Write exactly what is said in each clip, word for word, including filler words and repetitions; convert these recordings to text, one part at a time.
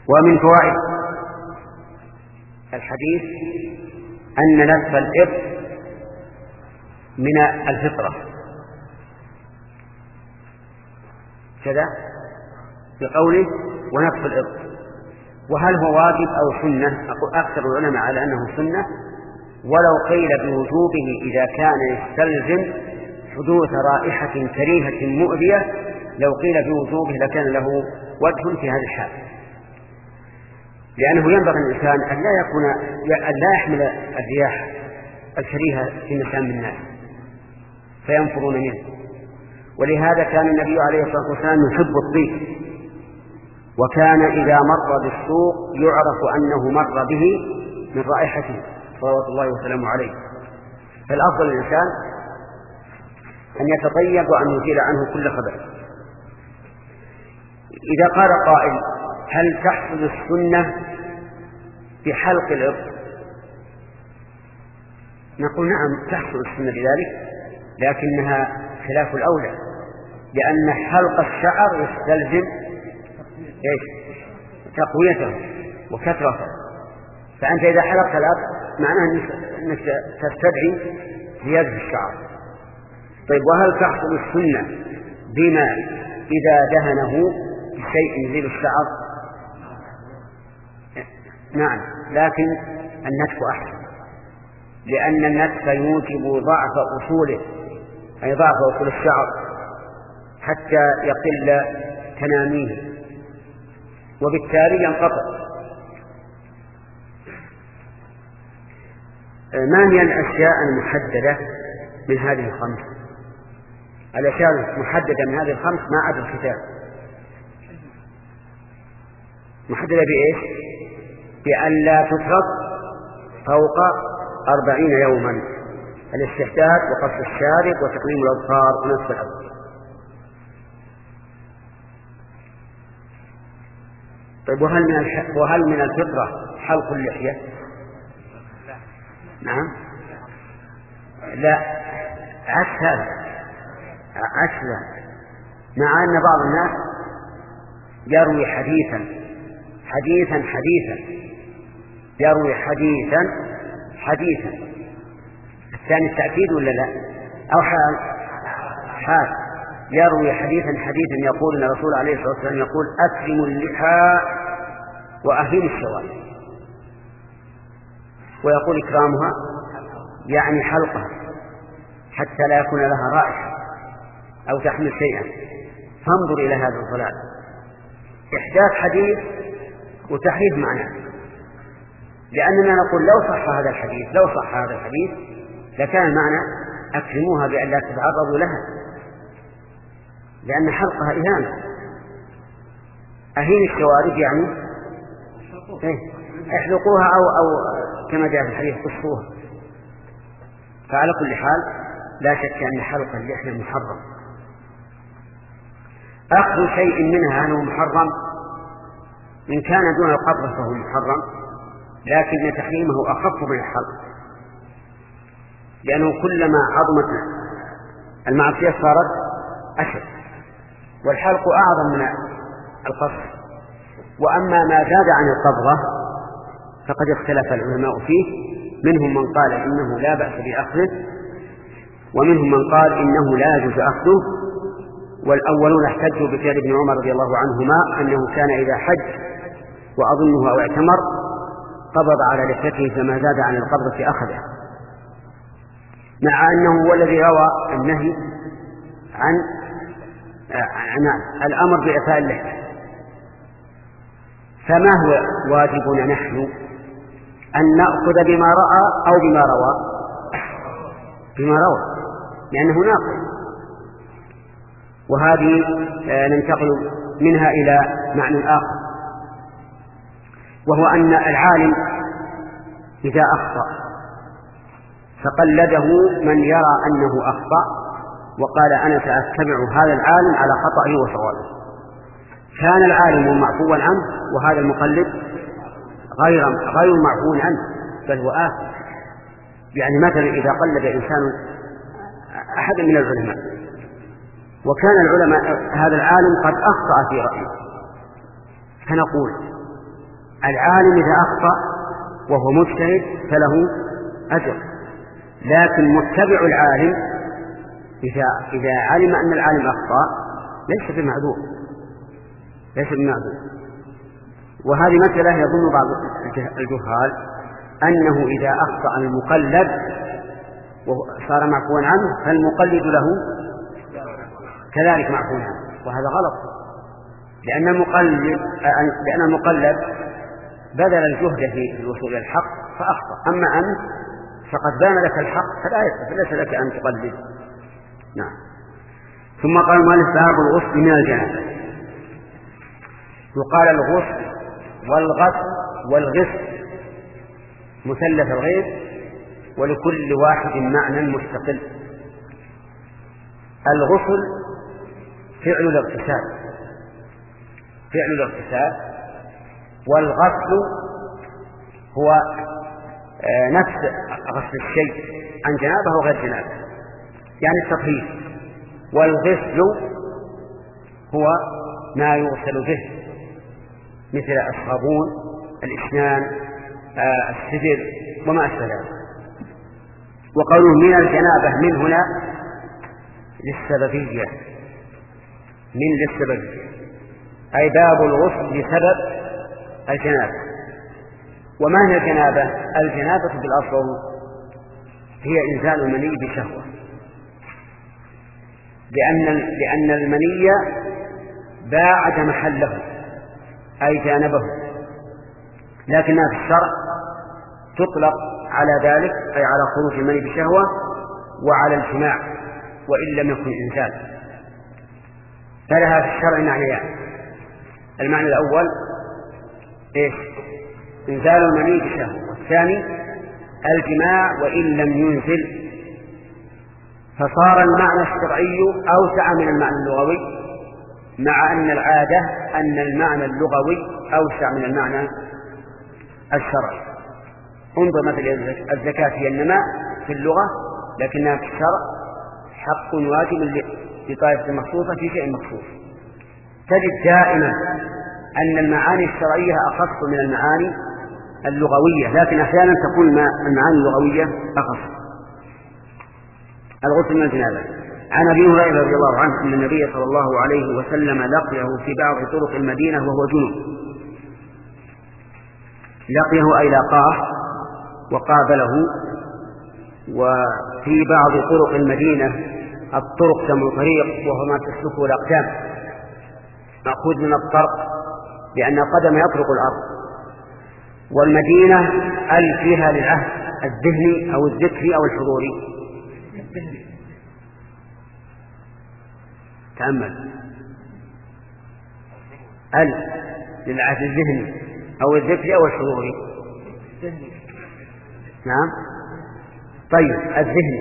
ومن فوائد الحديث أن نتف الإبط من الفطرة كذا بقوله ونتف الإبط. وهل هو واجب أو سنة؟ أكثر العلماء على أنه سنة، ولو قيل بوجوبه إذا كان يستلزم حدوث رائحة كريهة مؤذية، لو قيل بوجوبه لكان له وجه في هذا الحال، لأنه ينبغي الإنسان أن لا يكون أن لا يحمل الرياح الكريهة في مسام الناس فينفرون منه. ولهذا كان النبي عليه الصلاة والسلام يحب الطيب، وكان إذا مر بالسوق يعرف أنه مر به من رائحته صلوات الله وسلامه عليه. فالأفضل الإنسان أن يتطيب وأن يزيل عنه كل خبث. إذا قال قائل هل تحصل السنة بحلق الإبط؟ نقول نعم تحصل السنة بذلك، لكنها خلاف الأولى، لأن حلق الشعر يستلزم تقويته وكثرته، فأنت إذا حلقت الإبط معناه أنك تستدعي زيادة الشعر. طيب وهل تحصل السنة بما إذا دهنه بشيء يزيل الشعر؟ نعم، لكن النتف أحسن، لأن النتف يوجب ضعف أصوله، أي ضعف أصول الشعر حتى يقل تناميه وبالتالي ينقطع. ما هي الأشياء المحددة من هذه الخمس؟ الأشياء المحددة من هذه الخمس ما عدا الختان محددة بإيش؟ بأن لا تترك فوق أربعين يوما: الاستحداث وقص الشارب وتقليم الأظفار ونصف الأظفار. طيب وهل من الح... وهل من الفطرة حلق اللحية؟ نعم، لا، عكس هذا، عكس ذلك، مع أن بعض الناس يروي حديثا حديثا حديثا يروي حديثا حديثا الثاني التأكيد ولا لا؟ أو حال حال يروي حديثا حديثا يقول أن الرسول عليه الصلاة والسلام يقول أكرموا اللحى وأهينوا الشوارب، ويقول إكرامها يعني حلقها حتى لا يكون لها رائحة أو تحمل شيئا. فانظر إلى هذا الضلال، إحداث حديث وتحريف معناه، لأننا نقول لو صح هذا الحديث لو صح هذا الحديث لكان المعنى أكرموها بأن لا تتعرضوا لها، لأن حلقها إهانة. أهين الشوارب يعني إيه؟ احلقوها أو, أو كما جاء في الحديث قصوها. فعلى كل حال لا شك أن حلق اللحية محرم. أخذ شيء منها أنه محرم، إن كان دون القبض فهو محرم، لكن تحريمه أخف من الحلق، لأنه كلما عظمت المعصية صارت أشد، والحلق أعظم من القصر. وأما ما زاد عن القبضة فقد اختلف العلماء فيه، منهم من قال إنه لا بأس بأخذه، ومنهم من قال إنه لا يجوز أخذه. والأولون احتجوا بفعل ابن عمر رضي الله عنهما أنه كان إذا حج وأظنه أو اعتمر قبض على لحيته فما زاد عن القبضة أخذه، مع أنه هو الذي روى النهي عن عن الأمر بإعفاء اللحية. فما هو واجبنا نحن؟ أن نأخذ بما رأى أو بما روى؟ بما روى، لأنه ناقل. وهذه ننتقل منها إلى معنى آخر، وهو أن العالم إذا أخطأ فقلده من يرى أنه أخطأ وقال أنا سأتبع هذا العالم على خطأه وصوابه، كان العالم معفوا عنه وهذا المقلد غير غير معفو عنه، بل هو آثم. يعني مثلا إذا قلد إنسان أحد من العلماء وكان العلماء هذا العالم قد أخطأ في رأيه، فنقول العالم إذا أخطأ وهو مجتهد فله أجر، لكن متبع العالم إذا, إذا علم أن العالم أخطأ ليس بمعذور ليس بمعذور. وهذه مسألة يظن بعض الجهال أنه إذا أخطأ المقلد وصار معفوا عنه فالمقلد له كذلك معفو عنه، وهذا غلط، لأن المقلد لأن المقلد بذل الجهد في الوصول إلى الحق فأخطأ، أما أنت فقد بان لك الحق فليس لك أن تقلد. نعم. ثم قال المؤلف باب الغسل من الجنابة. يقال الغسل والغسل والغسل مثلث الغير، ولكل واحد معنى مستقل. الغسل فعل الاغتسال فعل الاغتسال والغسل هو نفس غسل الشيء عن جنابه وغير جنابه، يعني التطهير. والغسل هو ما يغسل به مثل الصابون، الإسنان، السدر وما أشبه ذلك. وقوله من الجنابة من هنا للسببية، من للسببية أي باب الغسل بسبب الجنابة. وما هي الجنابة؟ الجنابة بالأصل هي إنزال المني بشهوة، لأن لأن المني باعد محله أي جانبه، لكنها في الشرع تطلق على ذلك أي على خروج المني بشهوة وعلى الجماع وإن لم يكن إنزال. فلها في الشرع معنيان: المعنى الأول إيش؟ إنزال المني بشهوة، والثاني الجماع وإن لم ينزل. فصار المعنى الشرعي أوسع من المعنى اللغوي، مع أن العادة أن المعنى اللغوي أوسع من المعنى الشرعي. انظر مثل الزكاة هي النماء في اللغة، لكنها في الشرع حق واجب لطائفة مخصوصة في شيء مخصوص. تجد دائما أن المعاني الشرعية أخص من المعاني اللغوية، لكن أحيانا تكون المعاني اللغوية أخص. الغسل من الجنابة. عن أبي هريرة رضي الله عنه أن النبي صلى الله عليه وسلم لقيه في بعض طرق المدينة وهو جنوب. لقيه أي لاقاه وقابله. وفي بعض طرق المدينة، الطرق جمع طريق وهو ما تسلكه الأقدام، مأخوذ من الطرق لأن القدم يطرق الأرض. والمدينة أل فيها للعهد الذهني أو الذكري أو الحضوري. تأمل، أل للعهد الذهني أو الذكري أو الحضوري. نعم. طيب الذهني،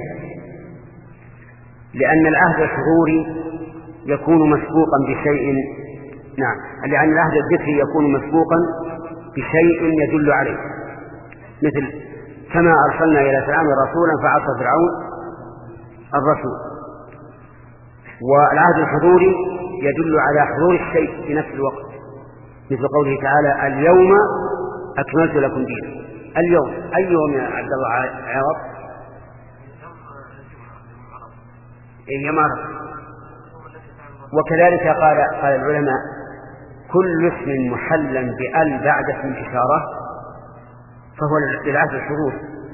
لأن العهد الحضوري يكون مسبوقا بشيء. نعم، لأن العهد الذكري يكون مسبوقا بشيء يدل عليه، مثل كما أرسلنا إلى فرعون رسولا فعصى فرعون الرسول. والعهد الحضوري يدل على حضور الشيء في نفس الوقت، مثل قوله تعالى اليوم أكملت لكم دينكم. اليوم أي يوم يا عبد الله عوض؟ أي مرة. وكذلك قال قال العلماء كل اسم محلا بأل بعد اسم الإشارة فهو للعهد الحضور،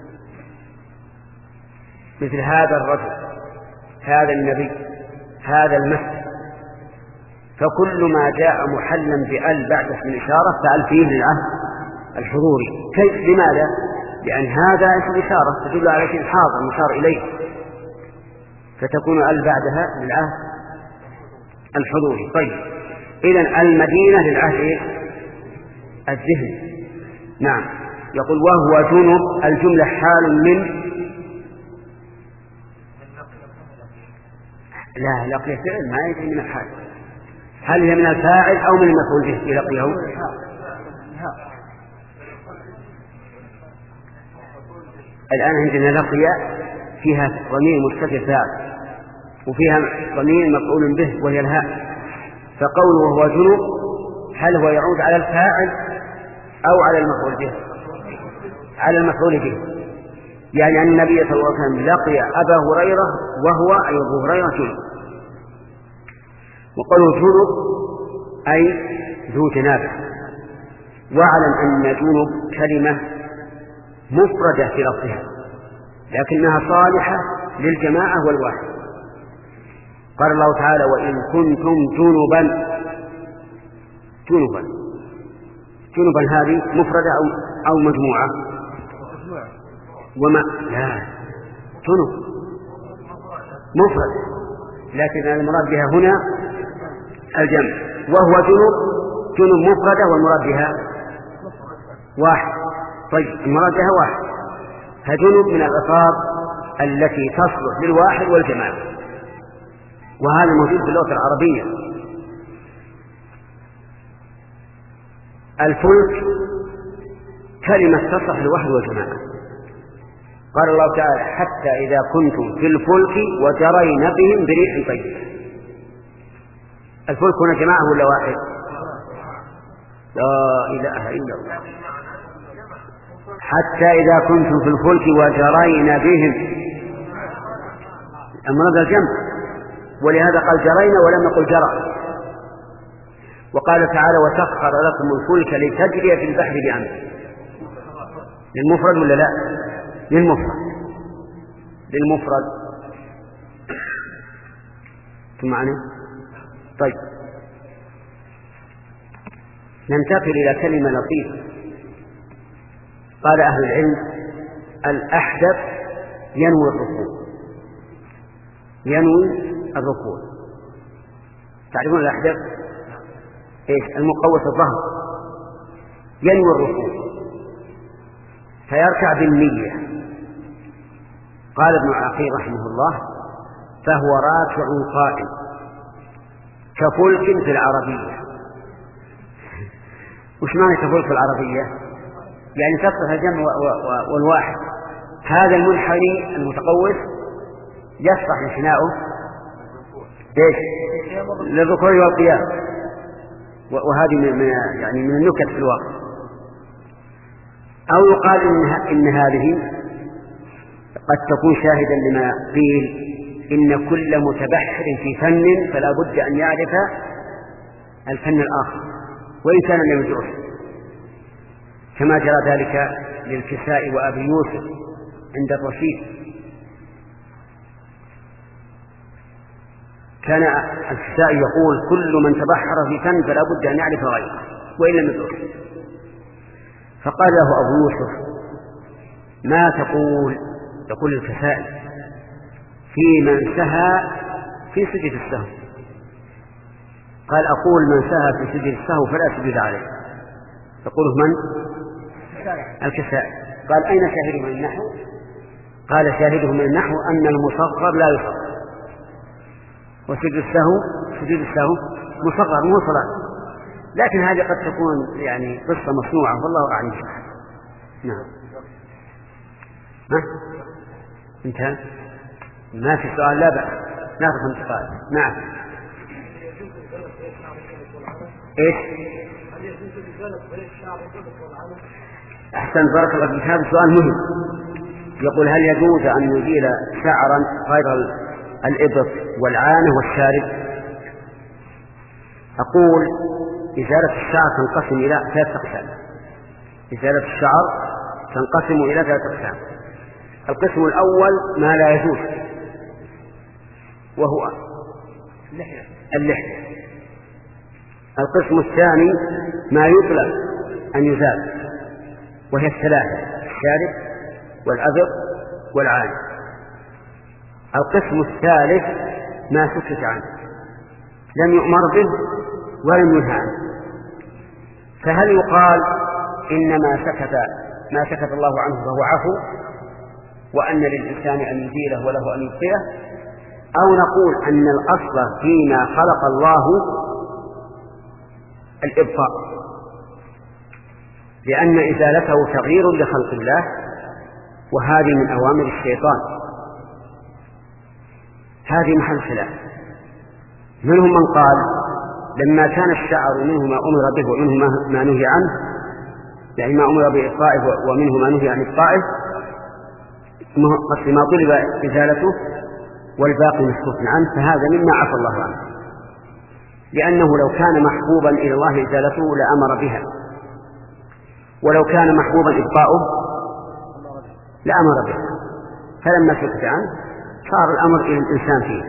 مثل هذا الرجل، هذا النبي، هذا المسجد. فكل ما جاء محلا بأل بعد اسم الإشارة فأل فيه للعهد الحضوري. كيف؟ لماذا؟ لأن هذا اسم الإشارة تدل على شيء حاضر مشار إليه، فتكون أل بعدها للعهد الحضوري. طيب، إذن المدينة للعهد الذهني. نعم. يقول وهو جنب، الجملة حال من لا لقيه فعل ما يجي من الحال. هل هي من الفاعل أو من المفعول به لقيه؟ الآن عندنا لقي فيها ضمير مستتر فاعل وفيها ضمير مفعول به وهي الهاء. فقوله وهو جنب هل هو يعود على الفاعل أو على المفعول به؟ على المفعول به، يعني أن النبي صلى الله عليه وسلم لقي أبا هريرة وهو أي أبو هريرة جنب. وقالوا جنب أي ذو جنابه. واعلم أن جنب كلمة مفردة في لفظها لكنها صالحة للجماعة والواحد. قال الله تعالى وإن كنتم جنبا جنبا جنبا هذه مفردة أو, أو مجموعة وما لا جنب مفرد، لكن المراد بها هنا الجمع، وهو جنب جنب مفردة والمراد بها واحد. طيب المراد بها واحد، فجنب من الألفاظ التي تصلح للواحد والجماعة، وهذا موجود في اللغة العربية. الفلك كلمة تصلح للواحد والجماعة. قال الله تعالى حتى إذا كنتم في الفلك وجرين بهم بريح طيب. الفلك هنا جماعة ولا واحد؟ لا إله إلا الله. حتى إذا كنتم في الفلك وجرين بهم، المراد الجمع، ولهذا قال جرينا ولم يقل جرى. وقال تعالى وسخر لكم الفلك لتجري في البحر بأمره. للمفرد ولا لا؟ للمفرد للمفرد سمعنا. طيب ننتقل إلى كلمة لطيفة. قال أهل العلم الأحدث ينوي الركوع، ينوي الركوع. تعرفون الأحدث إيش؟ المقوس الظهر، ينوي الركوع فيركع بالنية. قال ابن عقيل رحمه الله فهو راكع قائم كفلك في العربية. وش معنى كفلك في العربية؟ يعني تصلح الجمع والواحد. هذا المنحني المتقوس يصلح انحناؤه ايش؟ للركوع والقيام، وهذه من يعني من النكت في الواقع. أو يقال إن, إن هذه قد تكون شاهدا لما قيل إن كل متبحر في فن فلا بد أن يعرف الفن الآخر وإن كان لم يدرسه، كما جرى ذلك للكساء وأبي يوسف عند الرشيد. كان الكساء يقول كل من تبحر في فن فلا بد أن يعرف غيره وإن لم يدرسه. فقال له أبو يوسف ما تقول؟ يقول الكسائي في من سهى في سجد السهو. قال أقول من سهى في سجد السهو فلا سجد عليه. يقوله من؟ الكسائي. قال أين شاهده من النحو؟ قال شاهده من النحو أن المصغر لا يصغر، وسجد السهو سجد السهو مصغر مو صلاة. لكن هذه قد تكون يعني قصة مصنوعة والله أعلم. نعم. ها؟ انتهى؟ ما في سؤال؟ لا بأس ناخذ انتقال. نعم. ايش؟ أحسن بارك الله فيك. هذا سؤال مهم. يقول هل يجوز أن يزيل شعرا غير الإبط والعانة والشارب؟ أقول إزالة الشعر تنقسم إلى ثلاثة أقسام. إزالة الشعر تنقسم إلى ثلاثة أقسام. القسم الأول ما لا يجوز وهو اللحية. القسم الثاني ما يطلب أن يزال وهي الثلاثة: الشارب والأبط والعانة. القسم الثالث ما سكت عنه لم يؤمر به ولم ينهى عنه. فهل يقال إنما سكت ما سكت الله عنه فهو عفو وأن للإنسان أن يزيله وله أن يبقيه، أو نقول أن الأصل فيما خلق الله الإبقاء لأن إزالته تغيير لخلق الله وهذه من أوامر الشيطان؟ هذه محل خلاف. منهم من قال لما كان الشعر منه ما أمر به ومنه ما نهي عنه يعني ما أمر بإبقائه ومنه ما نهي عن إبقائه قصد ما طلب إزالته والباقي مسكوت عنه، فهذا مما عفى الله عنه، لأنه لو كان محبوبا إلى الله إزالته لأمر بها، ولو كان محبوبا إبقاؤه لأمر بها، فلما سكت عنه صار الأمر إلى الإنسان فيه.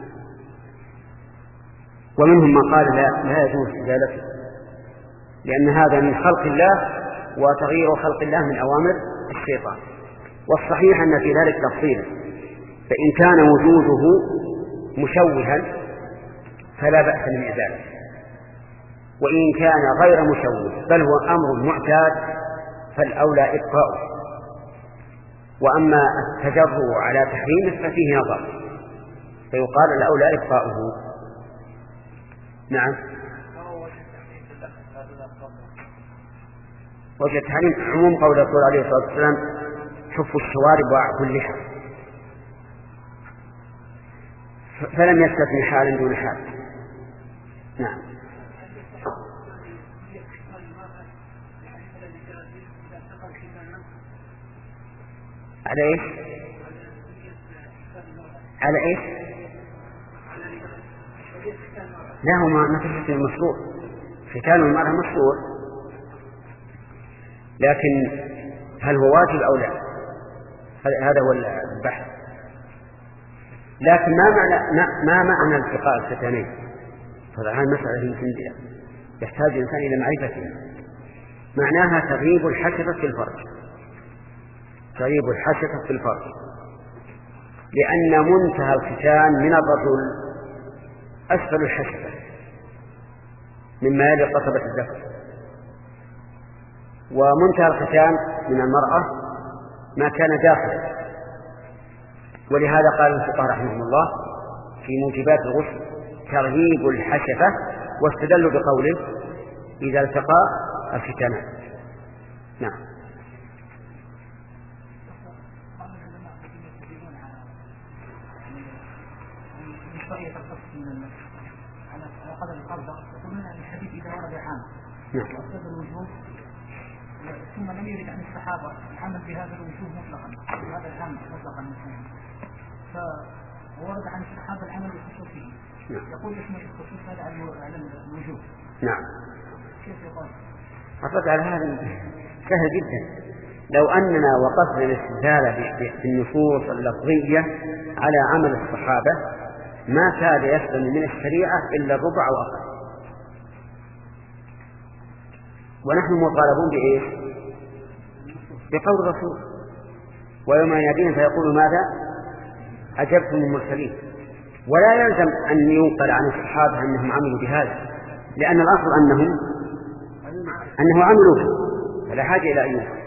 ومنهم من قال لا, لا يجوز إزالته لأن هذا من خلق الله، وتغيير خلق الله من أوامر الشيطان. والصحيح أن في ذلك تفصيلا، فإن كان وجوده مشوها فلا بأس من إزالته، وإن كان غير مشوه بل هو أمر معتاد فالأولى إبقاؤه. وأما التجرؤ على تحريمه ففيه نظر، فيقال الأولى إبقاؤه. نعم. وجه التحريم عموم قول الرسول عليه الصلاة والسلام حفوا الشوارب وأعفوا اللحى، فلم يستثني حالا دون حال. نعم. على ايش؟ على ايش؟ لا، هو ما في ختان مشروع، ختان المرأة مشروع، لكن هل هو واجب أو لا هذا هو البحث. لكن ما معنى ما معنى التقاء الختانين؟ فهذه المسألة يمكن يحتاج الإنسان إلى معرفتها. معناها تغييب الحشفة في الفرج، تغييب الحشفة في الفرج، لأن منتهى الختان من الرجل أسفل الحشفة مما يلي قصبة الذكر، ومنتهى الختان من المرأة ما كان داخلا. ولهذا قال الفقهاء رحمهم الله في موجبات الغسل تغييب الحشفة، واستدلوا بقوله إذا التقى الختانان. نعم. ثم لم يرد عن الصحابة العمل بهذا الوجوه مطلقا، هذا العمل مطلقا، فورد عن الصحابة العمل بالخصوصية. يقول اسم الخصوص هذا على الوجوه. نعم. كيف يقال؟ الرد على هذا سهل جدا. لو أننا وقفنا الاستدلال بالنصوص اللفظية على عمل الصحابة ما كان يسلم من الشريعة إلا الربع أو أقل، ونحن مطالبون بإيش؟ بقول الرسول، ويوم يناديهم فيقول ماذا أجبتم المرسلين. ولا يلزم أن ينقل عن الصحابة أنهم عملوا بهذا، لأن الأصل أنهم أنه عملوا به، فلا حاجة إلى أن ينقل.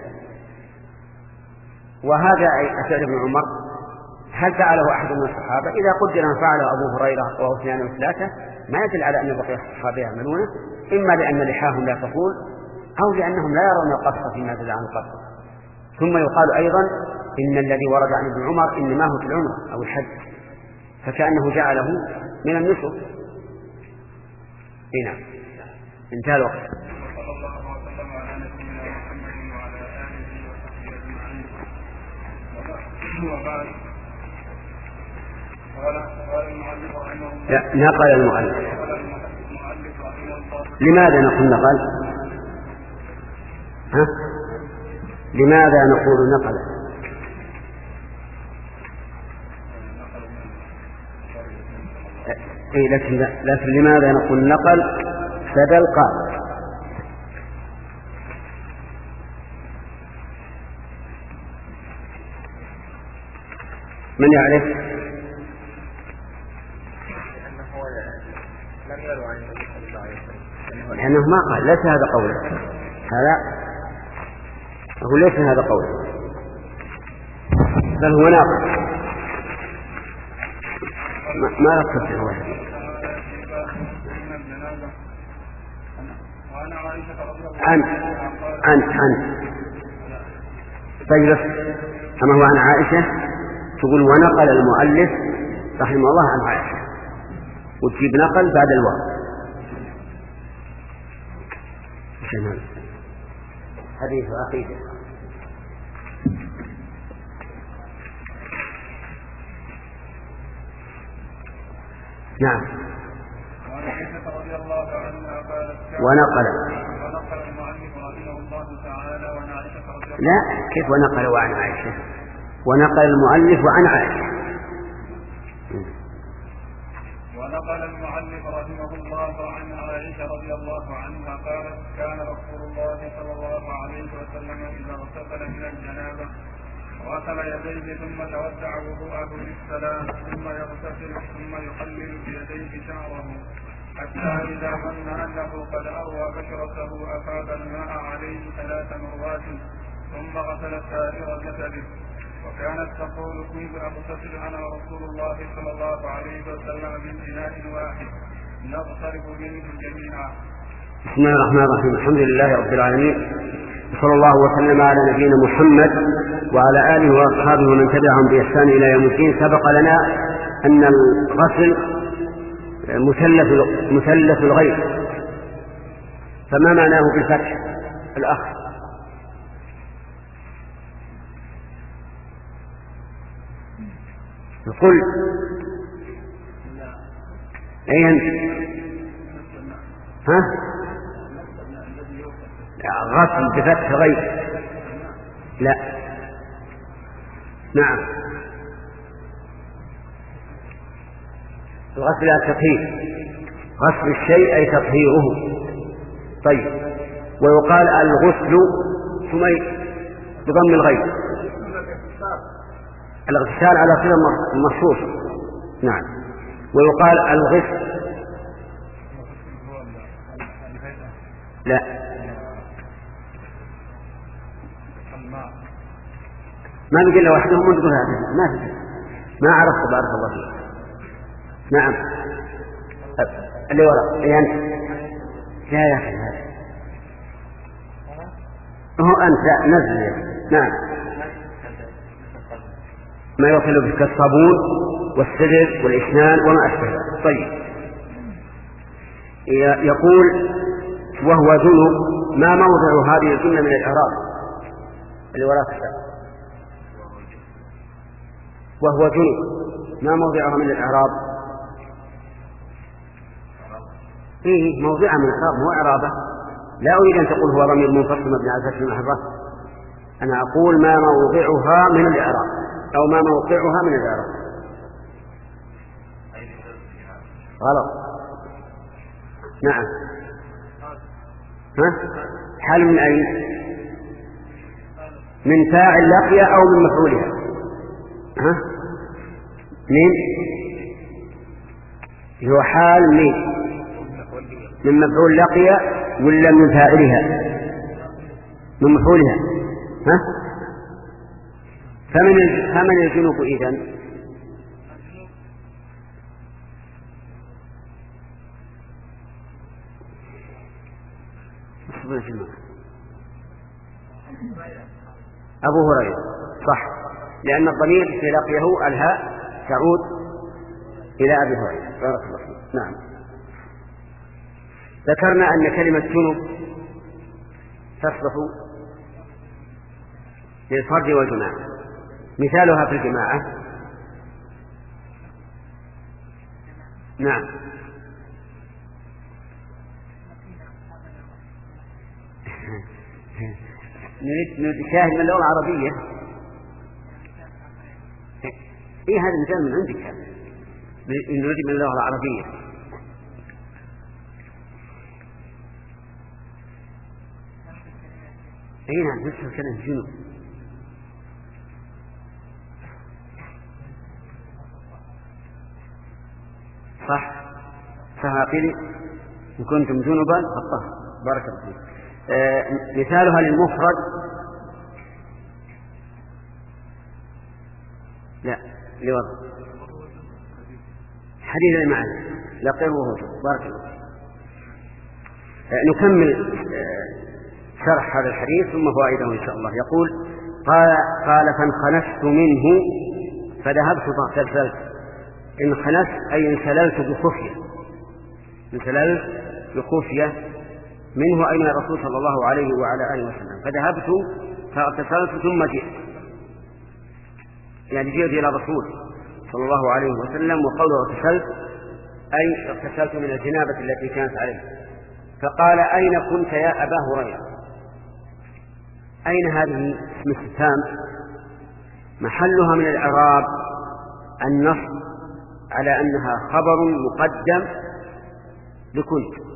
وهذا فعل ابن عمر هل فعله أحد من الصحابة؟ إذا قدر أن فعله أبو هريرة وهو اثنان وثلاثة ما يدل على أن بقية الصحابة يعملونه، إما لأن لحاهم لا تطول أو لأنهم لا يرون القصة فيما دل عن القصة. ثم يقال أيضا إن الذي ورد عن ابن عمر إنما هو في العمر أو الحج، فكأنه جعله من النسك. هنا انتهى الوقت. لا، نقل المؤلف. لماذا نقول نقل؟ ها؟ لماذا نقول نقل؟ إيه لكن, لكن لماذا نقول نقل بدل قال؟ من يعرف؟ لأنه ما قال، ليس هذا قوله، هذا هو ليس هذا قوله، بل هو ناقص ما ركبت هو عن عن عن تجلس كما هو عن عائشة، تقول ونقل المؤلف رحمه الله عن عائشة، وتجيب نقل بعد الواو. حديث عقيدة. نعم. ونقل ونقل المؤلف رحمه الله تعالى وعن عائشة رضي الله لا كيف ونقل وعن عائشة؟ ونقل المؤلف وعن عائشة. ونقل المؤلف رحمه الله عن عائشة رضي الله عنها قالت كان رسول الله صلى الله عليه وسلم إذا اغتسل من الجنابة غسل يديه ثم تودع وضوءه للسلام ثم يغتسل ثم يخلل بيديه شعره حتى إذا ظن أنه قد أروى بشرته أفاض الماء عليه ثلاث مرات ثم غسل سائر جسده. وكانت تقول كنت أغتسل أنا ورسول الله صلى الله عليه وسلم من إناء واحد نغترف منه جميعا. بسم الله الرحمن الرحيم. الحمد لله رب العالمين، صلى الله وسلم على نبينا محمد وعلى آله وأصحابه ومن تبعهم بإحسان إلى يوم الدين. سبق لنا أن الغسل مثلث مثلث الغيث، فما معناه بالفتح الأخ؟ قل أي أنت؟ ها؟ غسل بفتح غيث؟ لا. نعم. الغسل التطهير، غسل الشيء أي تطهيره. طيب، ويقال الغسل ثم بضم الغيث، الاغتسال على صيغة مخصوصة. نعم. ويقال الغسل لا ما بقي إلا واحدة هم تقول هذا ما في ما عرفت بارك الله فيك. نعم. اللي وراء أي أنت؟ لا يا أخي هذا هو أنت نزل. نعم. ما يصل به كالصابون والسدر والإسنان وما أشبه. طيب، يقول وهو جنب. ما موضع هذه الجملة من الإعراب اللي وراء الكتاب؟ وهو جنب ما موضعها من الإعراب؟ فيه موضعها من الإعراب، مو إعرابه. لا أريد أن تقول هو ضمير منفصل مبني على الفتح المحضة، أنا أقول ما موضعها من الإعراب أو ما موقعها من الإعراب. غلط. نعم. ها؟ حال من أين؟ من فاعل لقي أو من مفعولها؟ ها؟ من هو حال من من مفعول لقي ولا من فاعلها؟ من مفعولها. ها؟ فمن فمن الجنوب إذن؟ أبو هريرة. صح، لأن الضمير في لقيه الهاء تعود إلى أبي هريرة. بارك الله فيك. نعم. ذكرنا أن كلمة جنوب تصلح للفرد والجماعة. مثالها في الجماعة نعم نريد شاهد من اللغة العربية. إيه هذا المثال من عندك؟ نريد من اللغة العربية. أي نعم، نفس الكلام جنوب. صح صح. قيل إن كنتم جنبا فالطهر. بارك الله فيك. آه مثالها للمفرد لا لوضع حديث المعنى لا قيل وهو. بارك الله فيك. آه نكمل آه شرح هذا الحديث ثم فوائده إن شاء الله. يقول قال, قال فانخنست منه فذهبت فاغتسلت. انخنست أي انسللت بخفية، انسللت بخفية منه أين الرسول صلى الله عليه وعلى آله وسلم، فذهبت فاغتسلت ثم جئت، يعني جئت إلى الرسول صلى الله عليه وسلم. وقوله اغتسلت أي اغتسلت من الجنابة التي كانت عليه. فقال أين كنت يا أبا هريرة؟ أين هذه اسم استفهام محلها من الإعراب النص على أنها خبر مقدم لكنت.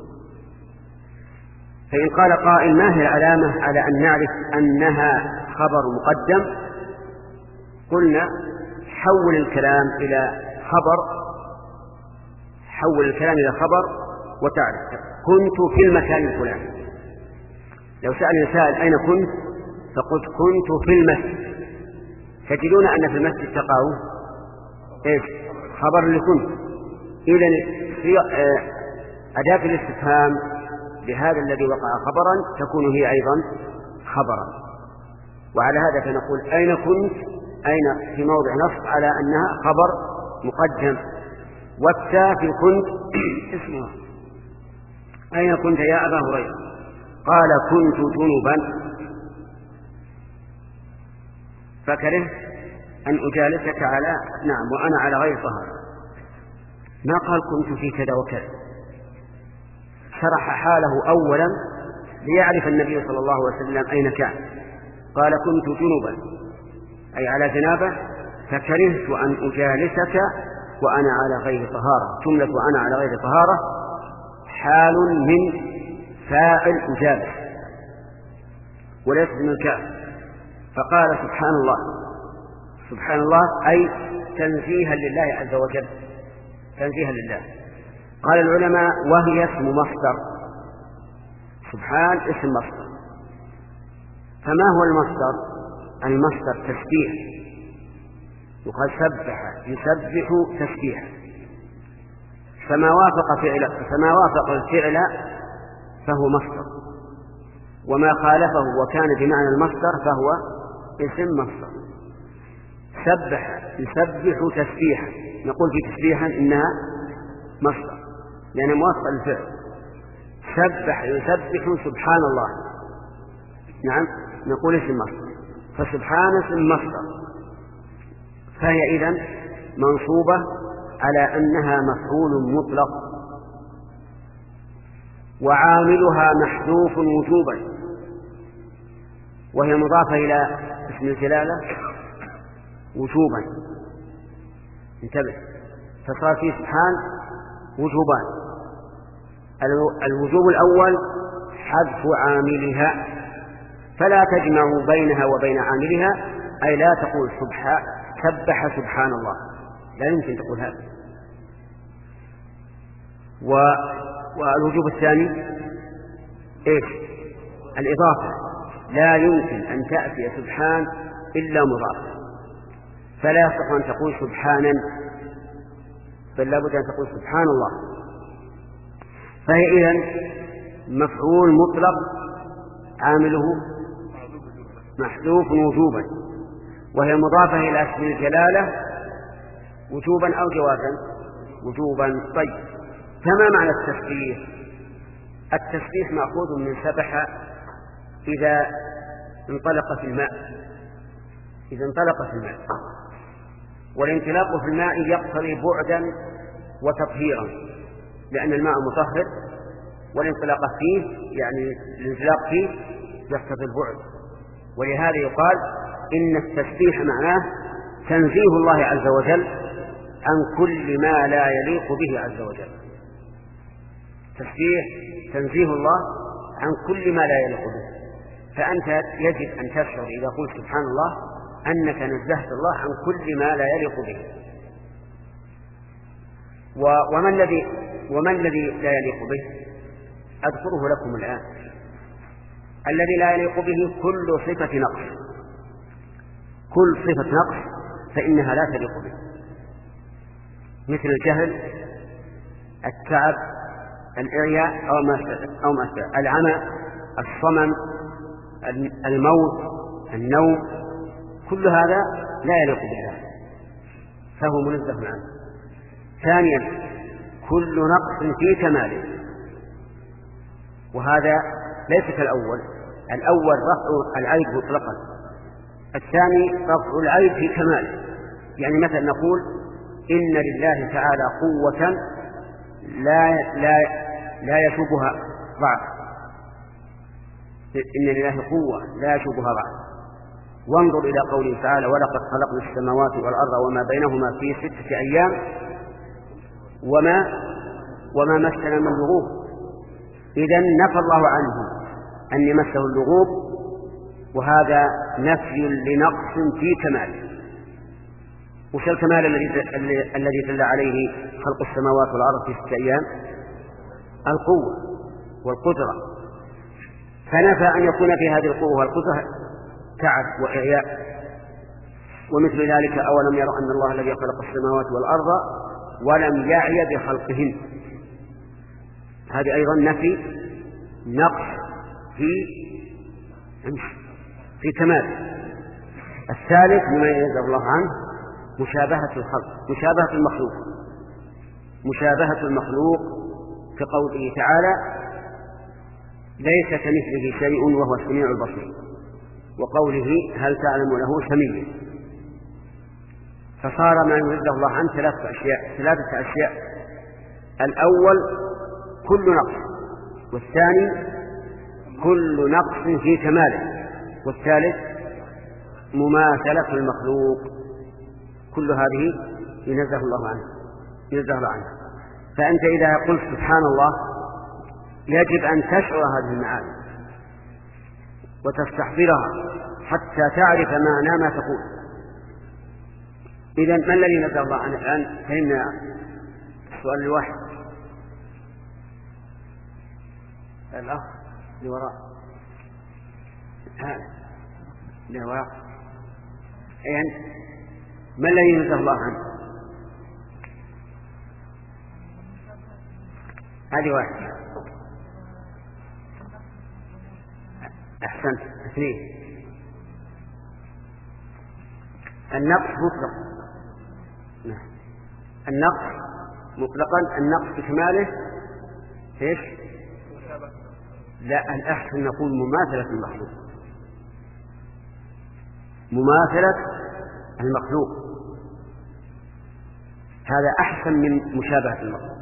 فإن قال قائل ما هي العلامة على أن نعرف أنها خبر مقدم؟ قلنا حول الكلام إلى خبر، حول الكلام إلى خبر وتعرف كنت في المكان الفلاني. لو سألني سائل أين كنت فقلت كنت في المسجد، تجدون أن في المسجد تقع إيش؟ خبر لكنت. إذن في أداة الاستفهام لهذا الذي وقع خبرا تكون هي أيضا خبرا. وعلى هذا فنقول أين كنت أين في موضع نصب على أنها خبر مقدم. والتاء في كنت اسمها. أين كنت يا أبا هريرة؟ قال كنت جنبا فكره أن أجالسك على نعم وأنا على غير طهارة. ما قال كنت في كذا وكذا، شرح حاله أولا ليعرف النبي صلى الله عليه وسلم أين كان. قال كنت جنبا أي على جنابه فكرهت أن أجالسك وأنا على غير طهارة. جملة وأنا على غير طهارة حال من فاعل أجالس وليس من الكاف. فقال سبحان الله، سبحان الله أي تنزيها لله عز وجل، تنزيها لله. قال العلماء وهي اسم مصدر، سبحان اسم مصدر. فما هو المصدر؟ المصدر تسبيح، يقال سبح يسبح تسبيحا. فما وافق فعل فما وافق الفعل فهو مصدر، وما خالفه وكان بمعنى المصدر فهو اسم مصدر. سبح يسبح تسبيحا، نقول في تسبيحا إنها مصدر لأنها موافقة للفعل. سبح يسبح سبحان الله، نعم نقول اسم مصدر. فسبحان اسم مصدر، فهي إذن منصوبة على أنها مفعول مطلق، وعاملها محذوف وجوبا، وهي مضافة إلى اسم الجلالة وجوبا. انتبه، فصار في سبحان وجوبان. الوجوب الأول حذف عاملها، فلا تجمع بينها وبين عاملها، أي لا تقول سبحان سبح سبحان الله، لا يمكن تقول هذا. والوجوب الثاني إيش؟ الإضافة، لا يمكن أن تأتي سبحان إلا مضافة، فلا يصح أن تقول سبحانا، بل لا بد أن تقول سبحان الله. فهي إذن مفعول مطلق عامله محذوف وجوبا، وهي مضافة إلى اسم الجلالة وجوبا أو جوازا وجوبا. طيب، فما معنى التسبيح؟ التسبيح مأخوذ من سبح إذا انطلق في الماء، إذا انطلق في الماء، والانطلاق في الماء يقتضي بعدا وتطهيرا، لأن الماء مطهر، والانطلاق فيه يعني الانطلاق فيه يقتضي البعد. ولهذا يقال إن التسبيح معناه تنزيه الله عز وجل عن كل ما لا يليق به عز وجل. تسبيح تنزيه الله عن كل ما لا يليق به، فأنت يجب أن تشعر إذا قلت سبحان الله أنك نزهت الله عن كل ما لا يليق به. وما الذي وما الذي لا يليق به؟ أذكره لكم الآن. الذي لا يليق به كل صفة نقص، كل صفة نقص فإنها لا تليق به، مثل الجهل، التعب، الإعياء أو ما أو ما العمى، الصمم، الموت، النوم، كل هذا لا يليق بالله، فهو منزه عنه. ثانيا، كل نقص في كماله، وهذا ليس كالأول. الأول رفع العيب مطلقا، الثاني رفع العيب في كماله. يعني مثلا نقول إن لله تعالى قوة لا لا لا يشوبها ضعف، إن لله قوة لا يشوبها ضعف. وانظر إلى قوله تعالى ولقد خلقنا السماوات والأرض وما بينهما في ستة أيام وما وما مسنا من لغوب. إذن نفى الله عنه أن يمسه اللغوب، وهذا نفي لنقص في كماله. وش الكمال الذي دل عليه خلق السماوات والأرض في ستة أيام؟ القوة والقدرة، فنفى أن يكون في هذه القوة والقدرة تعب وإعياء. ومثل ذلك أولم يروا أن الله الذي خلق السماوات والأرض ولم يعي بخلقهن، هذه أيضا نفي نقص في في كمال. الثالث مما ينزه الله عنه مشابهة الخلق، مشابهة المخلوق، مشابهة المخلوق في قوله تعالى ليس كمثله شيء وهو السميع البصير، وقوله هل تعلم له سميا. فصار ما ينزه الله عنه ثلاثة أشياء ثلاثة أشياء الأول كل نقص، والثاني كل نقص في كماله، والثالث مماثلة المخلوق. كل هذه ينزه الله عنه ينزه الله عنه. فأنت إذا قلت سبحان الله يجب أن تشعر هذه المعاني وتستحضرها حتى تعرف معنى ما تقول. إذن ما الذي نزه الله عنه الآن؟ فهمنا السؤال الواحد. الأخ لوراء هذا لوراء أين ما الذي ينزه الله عنه؟ هذه واحدة. أحسنت. اثنين النقص مطلق. النقص مطلقا، النقص بكماله ايش؟ لا، الأحسن نقول مماثلة المخلوق، مماثلة المخلوق، هذا أحسن من مشابهة المخلوق.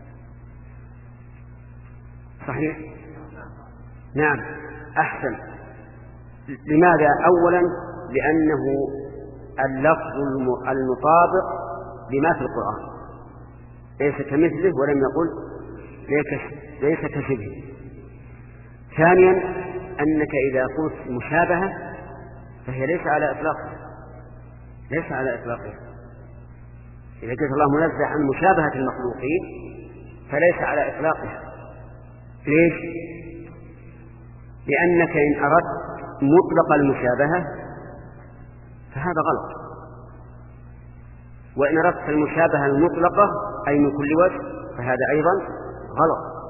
صحيح؟ نعم أحسن. لماذا؟ أولا لأنه اللفظ المطابق لما في القرآن، ليس كمثله ولم يقل ليس كشبهه. ثانيا أنك إذا قلت مشابهة فهي ليس على إطلاقها، ليس على إطلاقها. إذا قلت الله منزه عن مشابهة المخلوقين فليس على إطلاقها. ليش؟ لأنك إن أردت مطلق المشابهة فهذا غلط، وإن أردت المشابهة المطلقة أي من كل وجه فهذا أيضا غلط.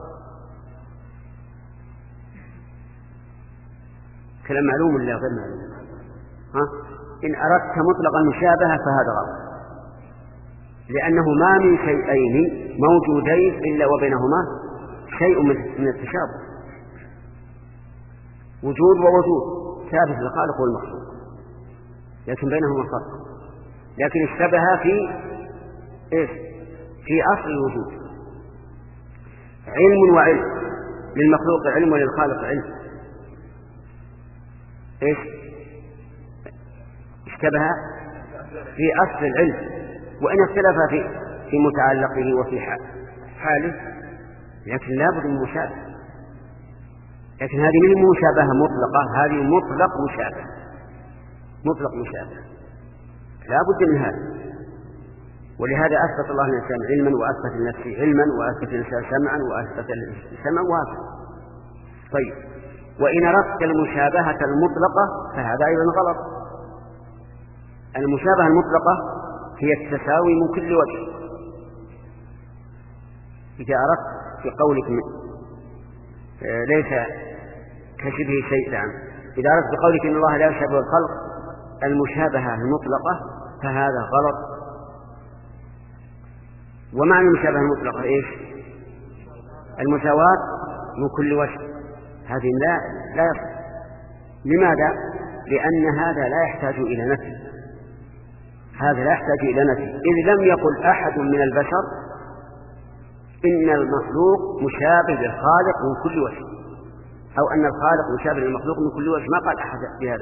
كلام معلوم ولا غير معلوم؟ ها؟ إن أردت مطلق المشابهة فهذا غلط، لأنه ما من شيئين موجودين إلا وبينهما شيء من التشابه، وجود ووجود ثابت للخالق والمخلوق، لكن بينهما فرق. لكن اشتبه في إيش؟ في أصل الوجود. علم وعلم، للمخلوق علم وللخالق علم. إيش؟ اشتبه في أصل العلم، وإن اختلف في في متعلقه وفي حاله، لكن لا بد من مشابهة. لكن هذه من مشابهة مطلقة، هذه مطلق مشابهة، مطلق مشابهة لا بد من هذا. ولهذا أثبت الله للإنسان علما، وأثبت لنفسه علما، وأثبت للإنسان سمعا، وأثبت للإنسان سمعا وهكذا. طيب، وإن أردت المشابهة المطلقة فهذا أيضا غلط. المشابهة المطلقة هي التساوي من كل وجه. إذا أردت في قولك ليس كشبه شيء، نعم، إذا أردت بقولك إن الله لا يشابه الخلق المشابهة المطلقة فهذا غلط. ومعنى المشابهة المطلقة إيش؟ المساواة من كل وجه. هذه لا لا يصح. لماذا؟ لأن هذا لا يحتاج إلى نفي، هذا لا يحتاج إلى نفي، إذ لم يقل أحد من البشر إن المخلوق مشابه للخالق من كل وجه، أو أن الخالق مشابه للمخلوق من كل وجه، ما قال أحد بهذا.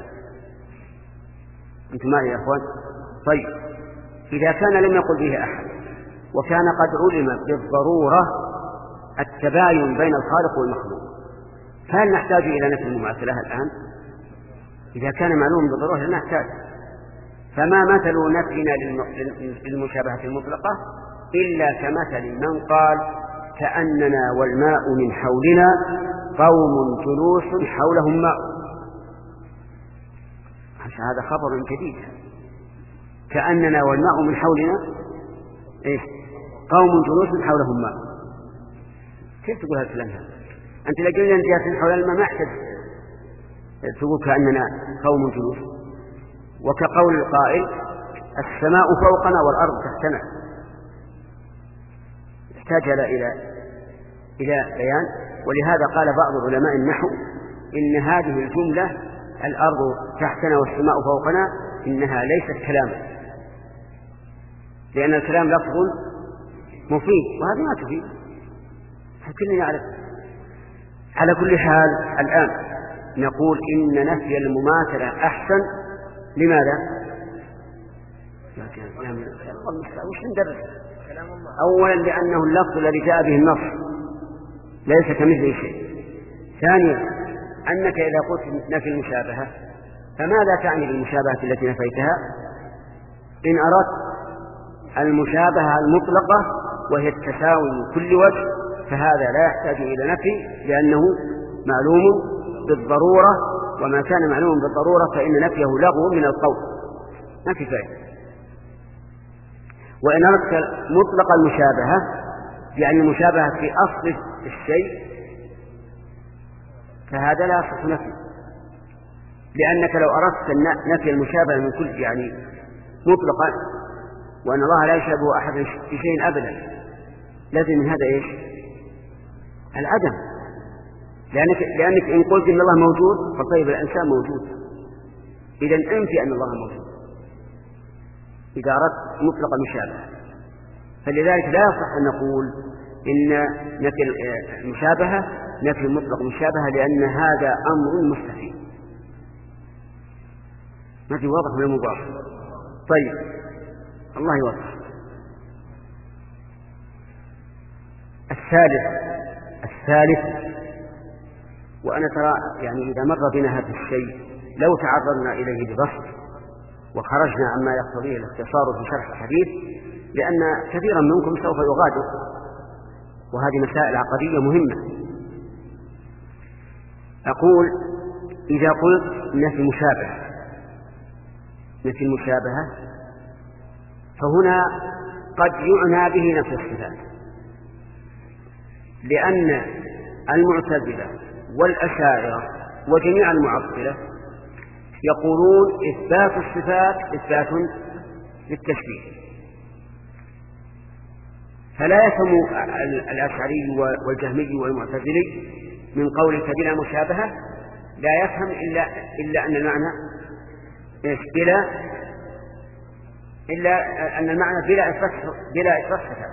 أنتم معي يا أخوان؟ طيب، إذا كان لم يقل به أحد وكان قد علم بالضرورة التباين بين الخالق والمخلوق، فهل نحتاج إلى نفي المماثلة الآن؟ إذا كان معلوم بالضرورة لا نحتاج. فما مثل نفينا للمشابهة المطلقة إلا كمثل من قال كأننا والماء من حولنا قوم جلوس حولهم ماء. هذا خبر جديد. كأننا والماء من حولنا إيش؟ قوم جلوس حولهم ماء. كيف تقول هذا الكلام هذا؟ أنت لو قلنا جالسين حول الماء ما يحتاج تقول كأننا قوم جلوس. وكقول القائل السماء فوقنا والأرض تحتنا، يحتاج إلى إلى بيان. ولهذا قال بعض علماء النحو إن هذه الجملة الأرض تحتنا والسماء فوقنا إنها ليست كلاما، لأن الكلام لفظ مفيد وهذا ما تفيد، كلنا يعرف. على كل حال الآن نقول إن نفي المماثلة أحسن. لماذا؟ وش ندرس؟ أولا لأنه اللفظ الذي جاء به النص ليس كمثله شيء. ثانيا أنك إذا قلت نفي المشابهة فماذا تعني بالمشابهة التي نفيتها؟ إن أردت المشابهة المطلقة وهي التساوي من كل وجه فهذا لا يحتاج إلى نفي لأنه معلوم بالضرورة، وما كان معلوم بالضرورة فإن نفيه لغو من القول ما في فائدة. وإن أردت مطلق المشابهة يعني المشابهة في أصل الشيء فهذا لا يصح نفي، لأنك لو أردت نفي المشابهة من كل يعني مطلقا وأن الله لا يشابه أحد في شيء أبدا لازم من هذا إيش؟ العدم. لأنك, لأنك إن قلت إن الله موجود فطيب الإنسان موجود، إذا أنفي أن الله موجود إذا أردت مطلق المشابهة. فلذلك لا يصح أن نقول إن نفي المشابهة نفي مطلق المشابهة لأن هذا أمر مستحيل. ما في واضح من المباح. طيب الله يوضح. الثالث الثالث وأنا ترى يعني إذا مر بنا هذا الشيء لو تعرضنا إليه ببسط وخرجنا عما يقتضيه الاختصار في شرح الحديث، لأن كثيرا منكم سوف يغادر، وهذه مسائل عقدية مهمة. أقول إذا قلت نفي مشابه نفي المشابهة فهنا قد يعنى به نفي الصفات، لأن المعتزلة والأشاعرة وجميع المعطلة يقولون إثبات الصفات إثبات للتشبيه، فلا يفهم الأشعري والجهمي والمعتزلي من قولك بلا مشابهة لا يفهم إلا, إلا أن المعنى بلا إلا أن المعنى بلا إثبات بلا إثبات صفات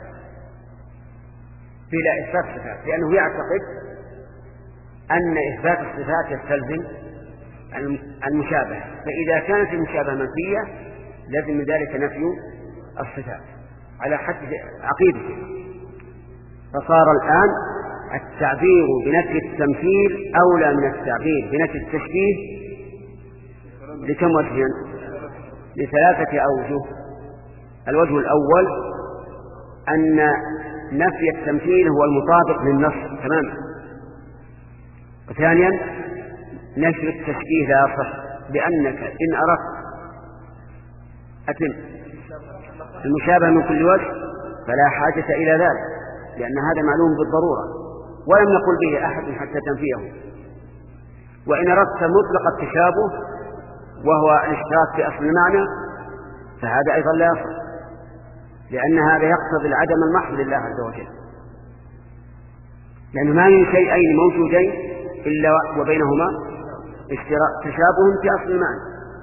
بلا إثبات صفات لأنه يعتقد أن إثبات الصفات يستلزم المشابهة، فإذا كانت المشابهة منفية لازم من ذلك نفي الصفات على حد عقيدته. فصار الآن التعبير بنفي التمثيل أولى من التعبير بنفي التشبيه لكم وجها؟ لثلاثة أوجه. الوجه الأول أن نفي التمثيل هو المطابق للنص تماما. وثانيا نفي التشبيه لا يصح، لأنك إن أردت أتم المشابهة من كل وجه فلا حاجة إلى ذلك، لأن هذا معلوم بالضرورة ولم يقل به أحد حتى تنفيه. وإن أردت مطلق التشابه وهو الاشتراك في أصل المعنى فهذا أيضا لا يصح، لأن هذا يقتضي العدم المحض لله عز وجل، لأنه ما من شيئين موجودين إلا وبينهما تشابه في أصل المعنى.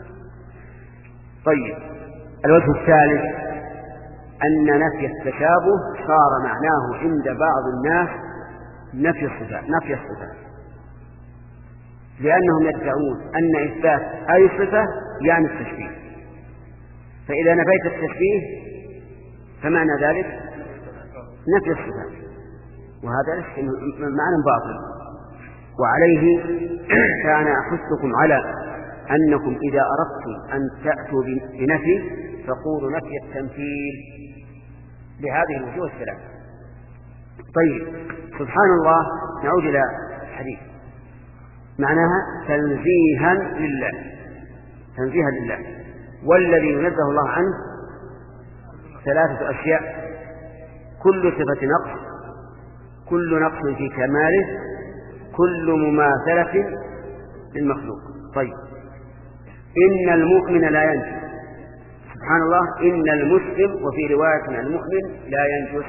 طيب، الوجه الثالث أن نفي التشابه صار معناه عند بعض الناس نفي الصفات نفي الصفات لأنهم يدعون أن إثبات أي صفة يعني التشبيه، فإذا نفيت التشبيه فمعنى ذلك نفي الصفات، وهذا معنى باطل. وعليه كان أحثكم على أنكم إذا أردتم أن تأتوا بنفي فقولوا نفي التمثيل لهذه الوجوه الثلاثة. طيب، سبحان الله، نعود إلى الحديث، معناها تنزيها لله تنزيها لله والذي ينزه الله عنه ثلاثة أشياء: كل صفة نقص، كل نقص في كماله، كل مماثلة للمخلوق. طيب، إن المؤمن لا ينجس، سبحان الله، إن المسلم، وفي رواية المؤمن لا ينجس.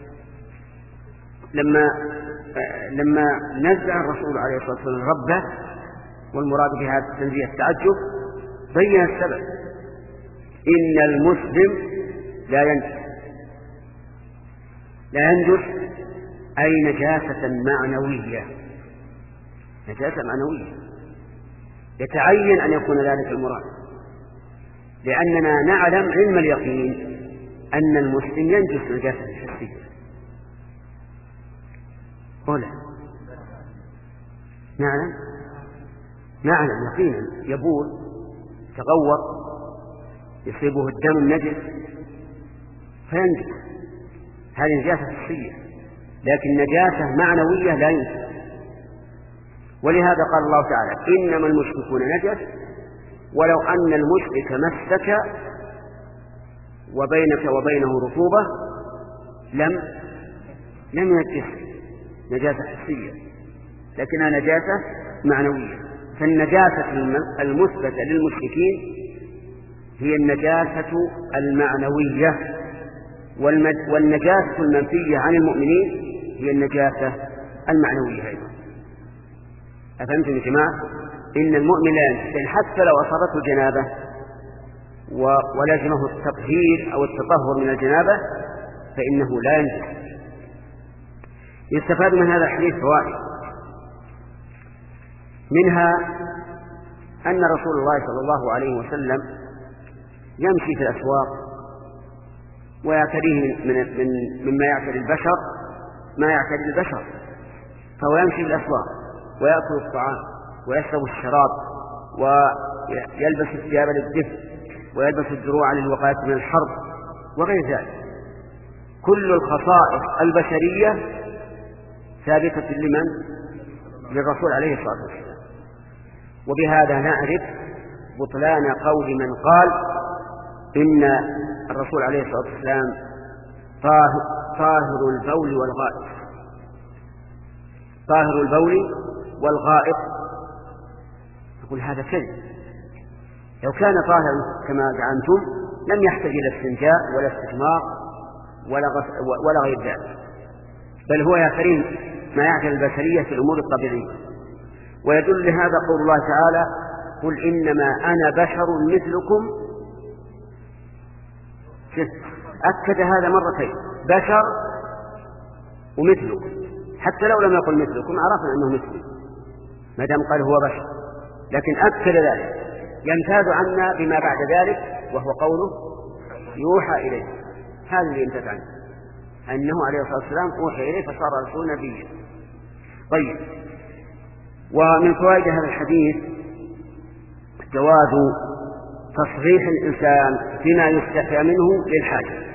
لما لما نزع الرسول عليه الصلاة والسلام ربه، والمراد بهذا التنزيه التعجب، بين السبب: إن المسلم لا ينجس. لا ينجس أي نجاسة معنوية، نجاسة معنوية يتعين أن يكون ذلك المراد، لأننا نعلم علم اليقين أن المسلم ينجس نجاسة حسية. قوله نعلم نعلم يقينا، يبول، تغوط، يصيبه الدم النجس فينجس، هذه نجاسة حسية، لكن نجاسة معنوية لا ينجس. ولهذا قال الله تعالى: إنما المشركون نجس ولو أن المشرك مسك وبينك وبينه رطوبة لم لم ينجس، نجاسة حسية لكنها نجاسة معنوية. فالنجاسة المثبتة للمشركين هي النجاسة المعنوية، والنجاسة المنفية عن المؤمنين هي النجاسة المعنوية أيضا. أفهمتم يا جماعة؟ إن المؤمن لا ينجس، حتى لو أصابته الجنابة ولازمه التطهير أو التطهر من الجنابة فإنه لا ينجس. يستفاد من هذا الحديث فوائد، منها أن رسول الله صلى الله عليه وسلم يمشي في الأسواق ويعتريه من من مما يعتري البشر ما يعتري البشر، فهو يمشي في الأسواق ويأكل الطعام ويشرب الشراب ويلبس الثياب للدفء ويلبس الدروع للوقاية من الحرب وغير ذلك. كل الخصائص البشرية ثابتة لمن؟ للرسول عليه الصلاة والسلام. وبهذا نعرف بطلان قول من قال إن الرسول عليه الصلاة والسلام طاهر البول والغائط. طاهر البول والغائط، يقول هذا كذب. لو كان طاهرا كما زعمتم لم يحتاج إلى استنجاء ولا استجمار ولا, ولا غير ذلك، بل هو يعتري ما يعتري البشرية في الأمور الطبيعية. ويدل لهذا قول الله تعالى: قل إنما أنا بشر مثلكم. أكد هذا مرتين، بشر ومثلكم، حتى لو لم يقل مثلكم عرفنا أنه مثلي ما دام قال هو بشر، لكن أكد ذلك يمتاز عنا بما بعد ذلك وهو قوله يوحى إليه. هذا اللي يمتاز عنه، أنه عليه الصلاة والسلام أوحى إليه فصار رسول نبيا. طيب، ومن فوائد هذا الحديث جواز تصريح الإنسان فيما يستحيا منه للحاجة،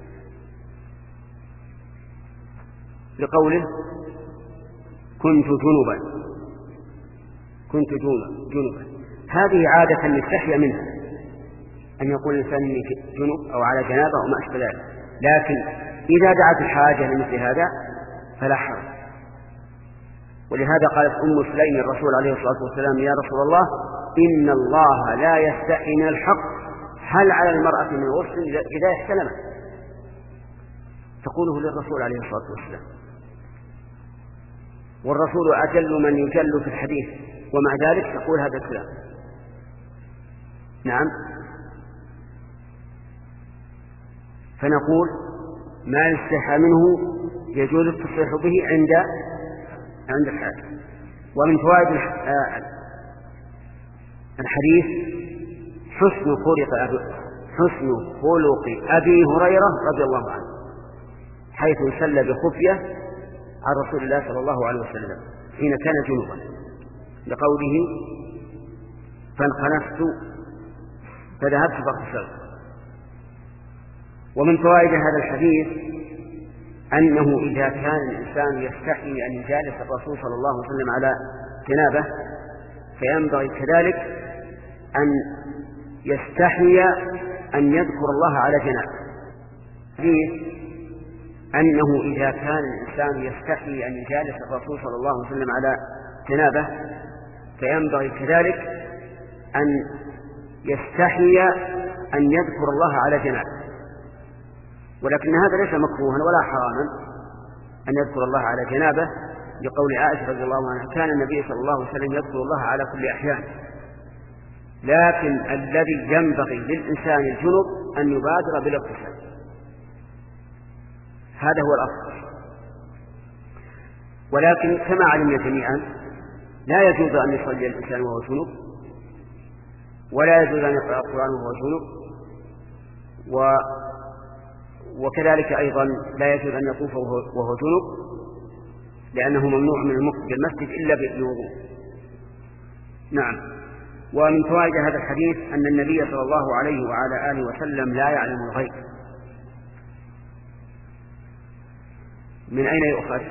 لقوله كنت جنبا كنت جنبا. هذه عادة نستحيا منها، أن يقول الإنسان جنب أو على جنابة أو ما أشبه ذلك، لكن إذا دعت الحاجة لمثل هذا فلا حرج. ولهذا قالت أم سليم الرسول عليه الصلاة والسلام: يا رسول الله، إن الله لا يستحي من الحق، هل على المرأة من غسل إذا احتلمت؟ تقوله للرسول عليه الصلاة والسلام. والرسول أجل من يجل في الحديث، ومع ذلك تقول هذا الكلام. نعم. فنقول ما يستحى منه يجوز التصريح به عند عند الحاكم. ومن فوائد الحديث حسن خلق أبي حسن خلق أبي هريرة رضي الله عنه، حيث سل بخفية عن رسول الله صلى الله عليه وسلم حين كان جنوبا، لقوله فانخنفت فذهبت فاغتسلت. ومن فوائد هذا الحديث أنه إذا كان الإنسان يستحي أن يجالس الرسول صلى الله عليه وسلم على جنابه فينبغي كذلك أن يستحي أن يذكر الله على جنابه. حديث أنه إذا كان الإنسان يستحي أن يجالس الرسول صلى الله عليه وسلم على جنابه فينبغي كذلك أن يستحي أن يذكر الله على جنابه، ولكن هذا ليس مكروها ولا حراما أن يذكر الله على جنابه، لقول عائشة رضي الله عنها كان النبي صلى الله عليه وسلم يذكر الله على كل أحيان. لكن الذي ينبغي للإنسان الجنب أن يبادر بالاغتسال، هذا هو الأفضل. ولكن كما علمنا جميعا لا يجوز أن يصلي الإنسان وهو جنب، ولا يجوز أن يقرأ القرآن وهو جنب، و وكذلك أيضا لا يجوز أن يطوف وهو جنب، لأنه ممنوع من المكث بالمسجد إلا بالوضوء. نعم. ومن فوائد هذا الحديث أن النبي صلى الله عليه وعلى آله وسلم لا يعلم الغيب. من أين يؤخذ؟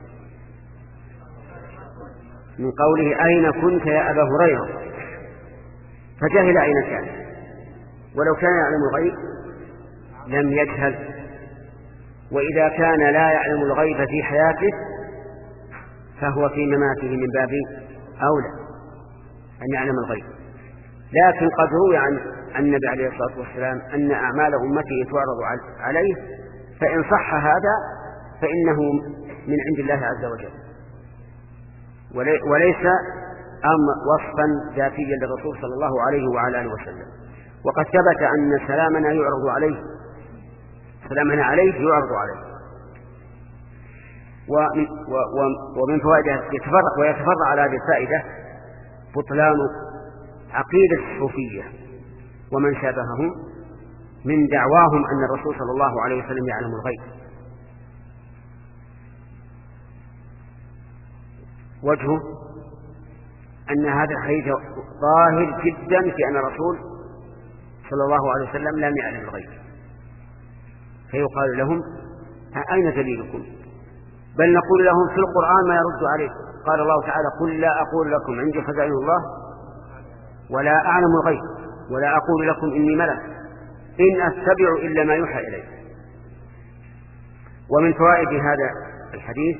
من قوله أين كنت يا أبا هريرة، فجهل أين كان، ولو كان يعلم الغيب لم يجهل. وإذا كان لا يعلم الغيب في حياته فهو في مماته من باب أولى أن يعلم الغيب. لكن قد روي عن النبي عليه الصلاة والسلام أن أعمال أمته تعرض عليه، فإن صح هذا فإنه من عند الله عز وجل، وليس أمر وصفا ذاتيا للرسول صلى الله عليه وعلى آله وسلم. وقد ثبت أن سلامنا يعرض عليه سلامنا عليه يعرض عليه. ومن, ومن فوائده يتفرق ويتفرع على هذه الفائدة بطلان عقيدة الصوفية ومن شابههم من دعواهم أن الرسول صلى الله عليه وسلم يعلم الغيب. وجهه أن هذا الحديث ظاهر جدا في أن الرسول صلى الله عليه وسلم لم يعلم الغيب، فيقال لهم أين دليلكم؟ بل نقول لهم في القرآن ما يرد عليه. قال الله تعالى قل لا أقول لكم عندي خزائن الله ولا أعلم الغيب ولا أقول لكم إني ملك إن أتبع إلا ما يوحى إليه. ومن فوائد هذا الحديث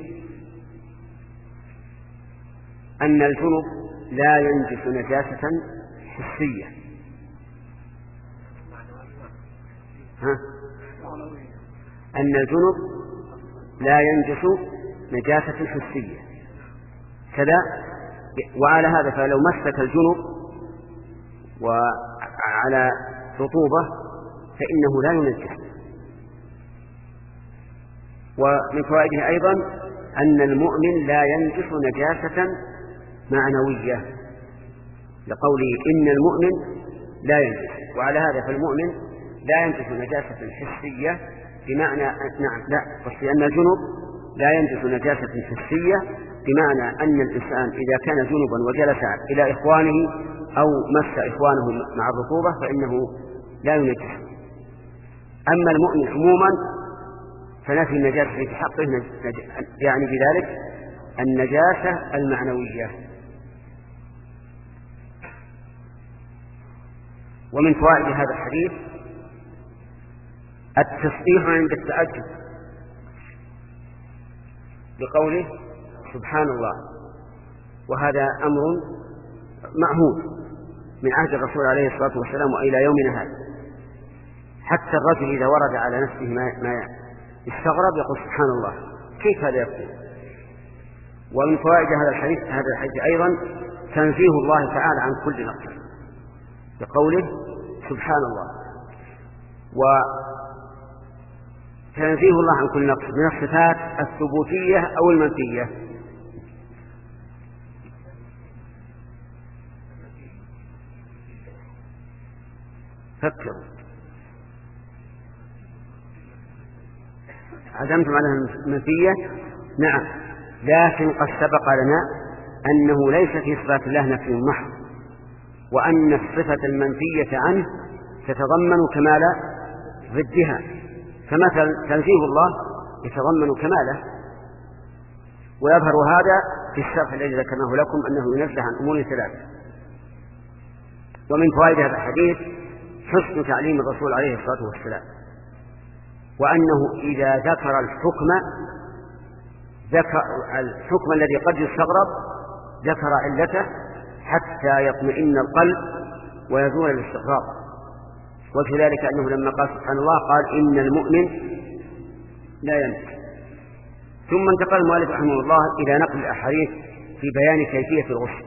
أن الجنب لا ينجس نجاسة حسية. ها؟ أن الجنب لا ينجس نجاسة حسية كذا. وعلى هذا فلو مسك الجنب وعلى رطوبة فإنه لا ينجس. ومن فوائده أيضا أن المؤمن لا ينجس نجاسة معنوية، لقوله إن المؤمن لا ينجس. وعلى هذا فالمؤمن لا ينجس نجاسة حسية بمعنى نعم لا بس أن الجنب لا ينجس نجاسة حسية بمعنى أن الإنسان إذا كان جنبا وجلس إلى إخوانه أو مس إخوانه مع الرطوبة فإنه لا ينجس. أما المؤمن عموما فنفي النجاسة في حقه يعني بذلك النجاسة المعنوية. ومن فوائد هذا الحديث التسبيح عند التعجب بقوله سبحان الله، وهذا أمر معهود من عهد الرسول عليه الصلاة والسلام وإلى يومنا هذا. حتى الرجل إذا ورد على نفسه ما, ما يستغرب يقول سبحان الله، كيف هذا يقول؟ ومن فوائد هذا الحديث هذا الحديث أيضا تنزيه الله تعالى عن كل نقص بقوله سبحان الله، وتنزيه الله عن كل نقص من الصفات الثبوتية أو المنفية. فكروا، عزمتم على المنفية؟ نعم، لكن قد سبق لنا أنه ليس في صفات الله نفي محض، وأن الصفة المنفية عنه تتضمن كمال ضدها، فمثل تنزيه الله يتضمن كماله، ويظهر هذا في الشرح الذي ذكرناه لكم أنه ينزه عن أمور ثلاثة. ومن فوائد هذا الحديث حسن تعليم الرسول عليه الصلاة والسلام، وأنه إذا ذكر الحكم ذكر الحكم الذي قد يستغرب ذكر علته حتى يطمئن القلب ويزول الاستغراب. وفي ذلك أنه لما قال سبحان الله قال إن المؤمن لا يموت. ثم انتقل المؤلف رحمه الله إلى نقل الأحاديث في بيان كيفية الغسل.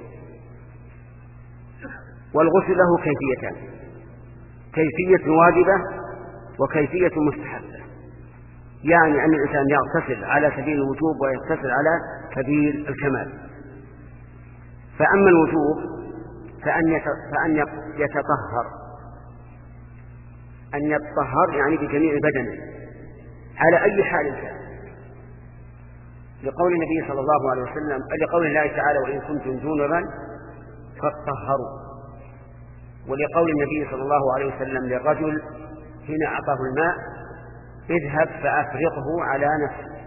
والغسل له كيفيتان: كيفية واجبة وكيفية مستحبة، يعني أن الإنسان يغتسل على سبيل الوجوب ويغتسل على سبيل الكمال. فأما الوجوب فأن فأن يتطهر، أن يتطهر يعني بجميع بدنه على أي حال كان، لقول النبي صلى الله عليه وسلم لقول الله تعالى وإن كنتم جنبا فاطهروا، ولقول النبي صلى الله عليه وسلم للرجل حين أعطاه الماء اذهب فأفرغه على نفسك،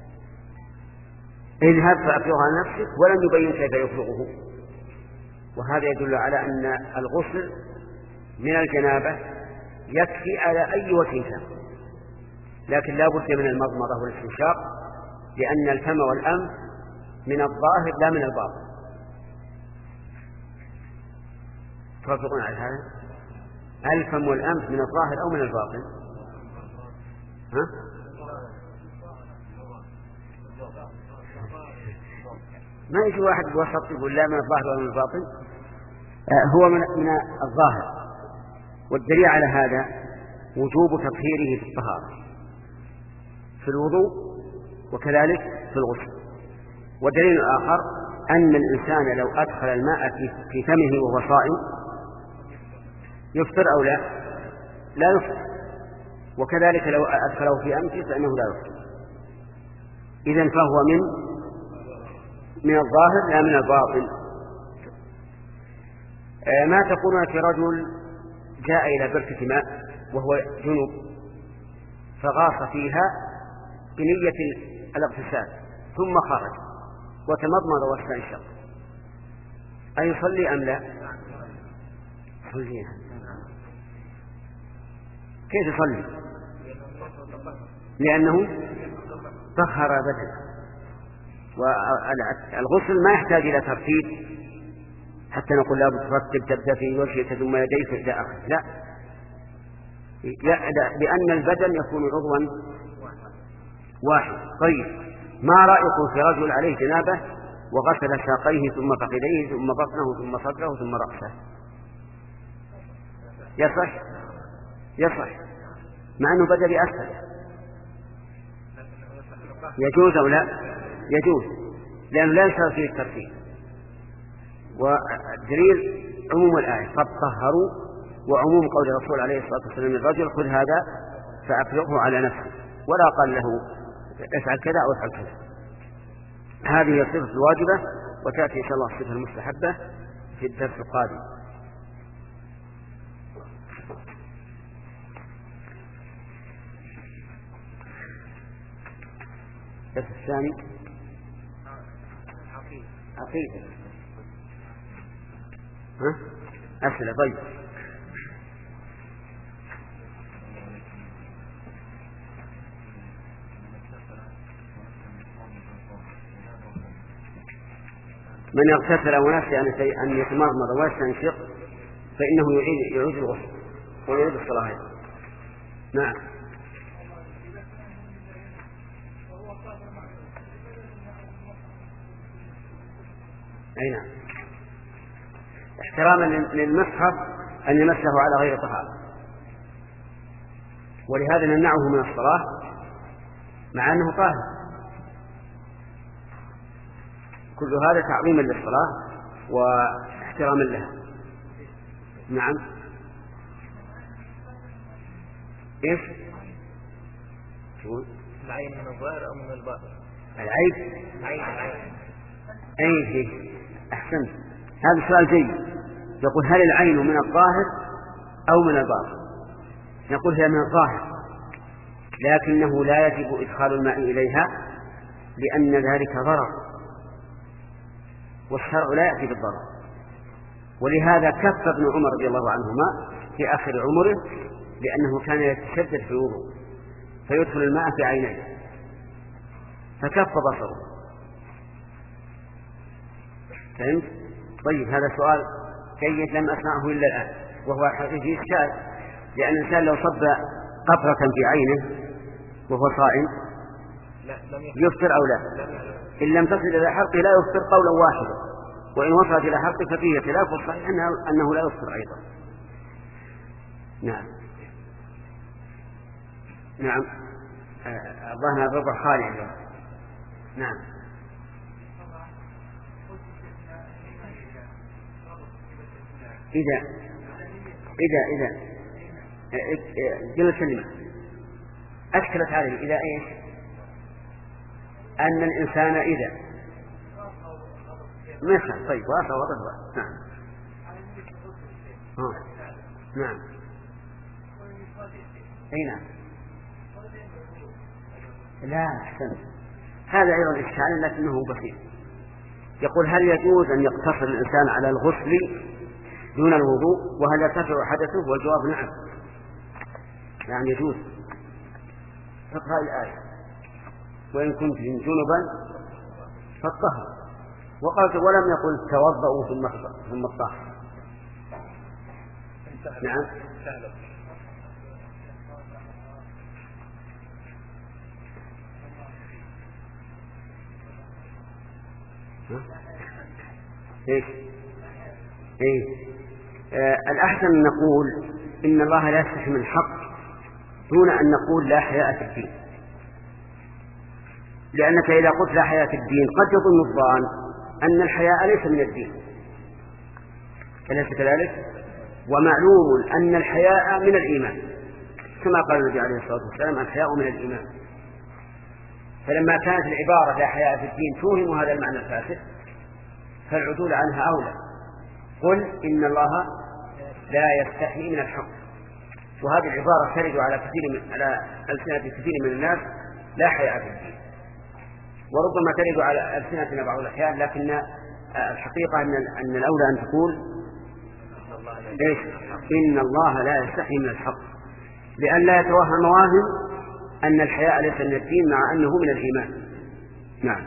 اذهب فأفرغه على نفسك، ولم يبين كيف يفرغه. وهذا يدل على أن الغسل من الجنابة يكفي على أي وجه كان، لكن لا بد من المضمضة والاستنشاق، لأن الفم والأنف من الظاهر لا من الباطن. توافقون على هذا؟ الفم والأنف من الظاهر أو من الباطن؟ ها؟ ما يجي واحد بوسط يقول لا من الظاهر ولا من الباطن. آه هو من, من الظاهر، والدليل على هذا وجوب تطهيره في الطهارة في الوضوء وكذلك في الغسل. ودليل آخر أن الإنسان لو أدخل الماء في فمه وهو صائم يفطر أو لا؟ لا يفطر. وكذلك لو أدخله في أنفه فإنه لا يفطر. إذن فهو من من الظاهر لا من الباطن. ما تقولون في رجل جاء إلى بركة ماء وهو جنوب فغاص فيها بنية الاغتسال ثم خرج وتمضمض واستنشق، أيصلي أم لا؟ صليها. كيف يصلي؟ لأنه طهر بدنه، والغسل ما يحتاج إلى ترتيب حتى نقول لا ترتب تبدأ في وجهك ثم يديك إلى آخره، لا، لأن البدن يكون عضوا واحد. طيب، ما رأيكم في رجل عليه جنابة وغسل ساقيه ثم فخذيه ثم بطنه ثم صدره ثم رأسه؟ يصح؟ يصح، مع أنه بدأ بأسفل. يجوز أو لا؟ يجوز، لأنه لا يشترط فيه الترتيب. والدليل عموم الآية قد طهروا، وعموم قول الرسول عليه الصلاة والسلام للرجل خذ هذا فأفرغه على نفسه، ولا قال له افعل كذا أو افعل كذا. هذه الصفة الواجبة، وتأتي إن شاء الله الصفة المستحبة في الدرس القادم. الدرس الثاني عقيدة. ها؟ أسئلة. طيب، من اغتسل ونسي أن يتمضمض ويستنشق فإنه يعيد يعيد الغسل ويعيد الصلاة. نعم. أي نعم، احتراما للمصحف أن يمسه على غير طهارة، ولهذا نمنعه من الصلاة مع أنه طاهر. كل هذا تعظيما للصلاة واحتراما لها. نعم. إيش؟ العين من الظاهر أو من الباطن؟ العين. العين العين. أي أحسنت، هذا سؤال جيد. يقول هل العين من الظاهر أو من الباطن؟ نقول هي من الظاهر، لكنه لا يجب إدخال الماء إليها لأن ذلك ضرر، والشرع لا يأتي بالضرر. ولهذا كف ابن عمر رضي الله عنهما في آخر عمره لأنه كان يتشدد في الوضوء فيدخل الماء في عينيه فكف بصره. فهمت؟ طيب، هذا سؤال جيد لم أسمعه إلا الآن، وهو حقيقي إشكال، لأن الإنسان لو صب قطرة في عينه وهو صائم يفطر أو لا؟ إن لم تصل إلى حلقه لا يفطر قولا واحدا، وإن وصلت إلى حلقه ففيه خلاف، والصحيح أنه لا يفطر أيضا. نعم نعم. الظاهر الربع خالي اليوم. نعم. إذا إذا إذا جل كلمة أشكلت عليه إذا إيش؟ أن الإنسان إذا مثلا. طيب، واضح واضح. نعم. آه. نعم. أي نعم. لا، أحسن، هذا أيضا إشكال لكنه بسيط. يقول هل يجوز أن يقتصر الإنسان على الغسل دون الوضوء وهل يرتفع حدثه؟ والجواب نعم، يعني يجوز. فقرأ الآية وإن كنت جنبا فالطهر، وقالت ولم يقل توضؤوا ثم الطهر. نعم. إيش؟ إيه؟ آه الأحسن أن نقول إن الله لا يستحي من الحق دون أن نقول لا حياء في الدين، لأنك إذا قلت لا حياء في الدين قد يظن الظان أن الحياء ليس من الدين، أليس كذلك؟ ومعلوم أن الحياء من الإيمان، كما قال النبي عليه الصلاة والسلام الحياء من الإيمان. فلما كانت العبارة لا حياء في الدين توهم هذا المعنى الفاسد فالعدول عنها أولى. قل إن الله لا يستحي من الحق، وهذه العبارة ترد على كثير من على ألسنة كثير من الناس لا حياء في الدين، وربما ترد على ألسنتنا بعض الأحيان، لكن الحقيقة أن أن الأولى أن تقول إيش؟ إن الله لا يستحي من الحق، لأن لا يتوهم واهم أن الحياء ليس من الدين مع أنه من الإيمان. نعم.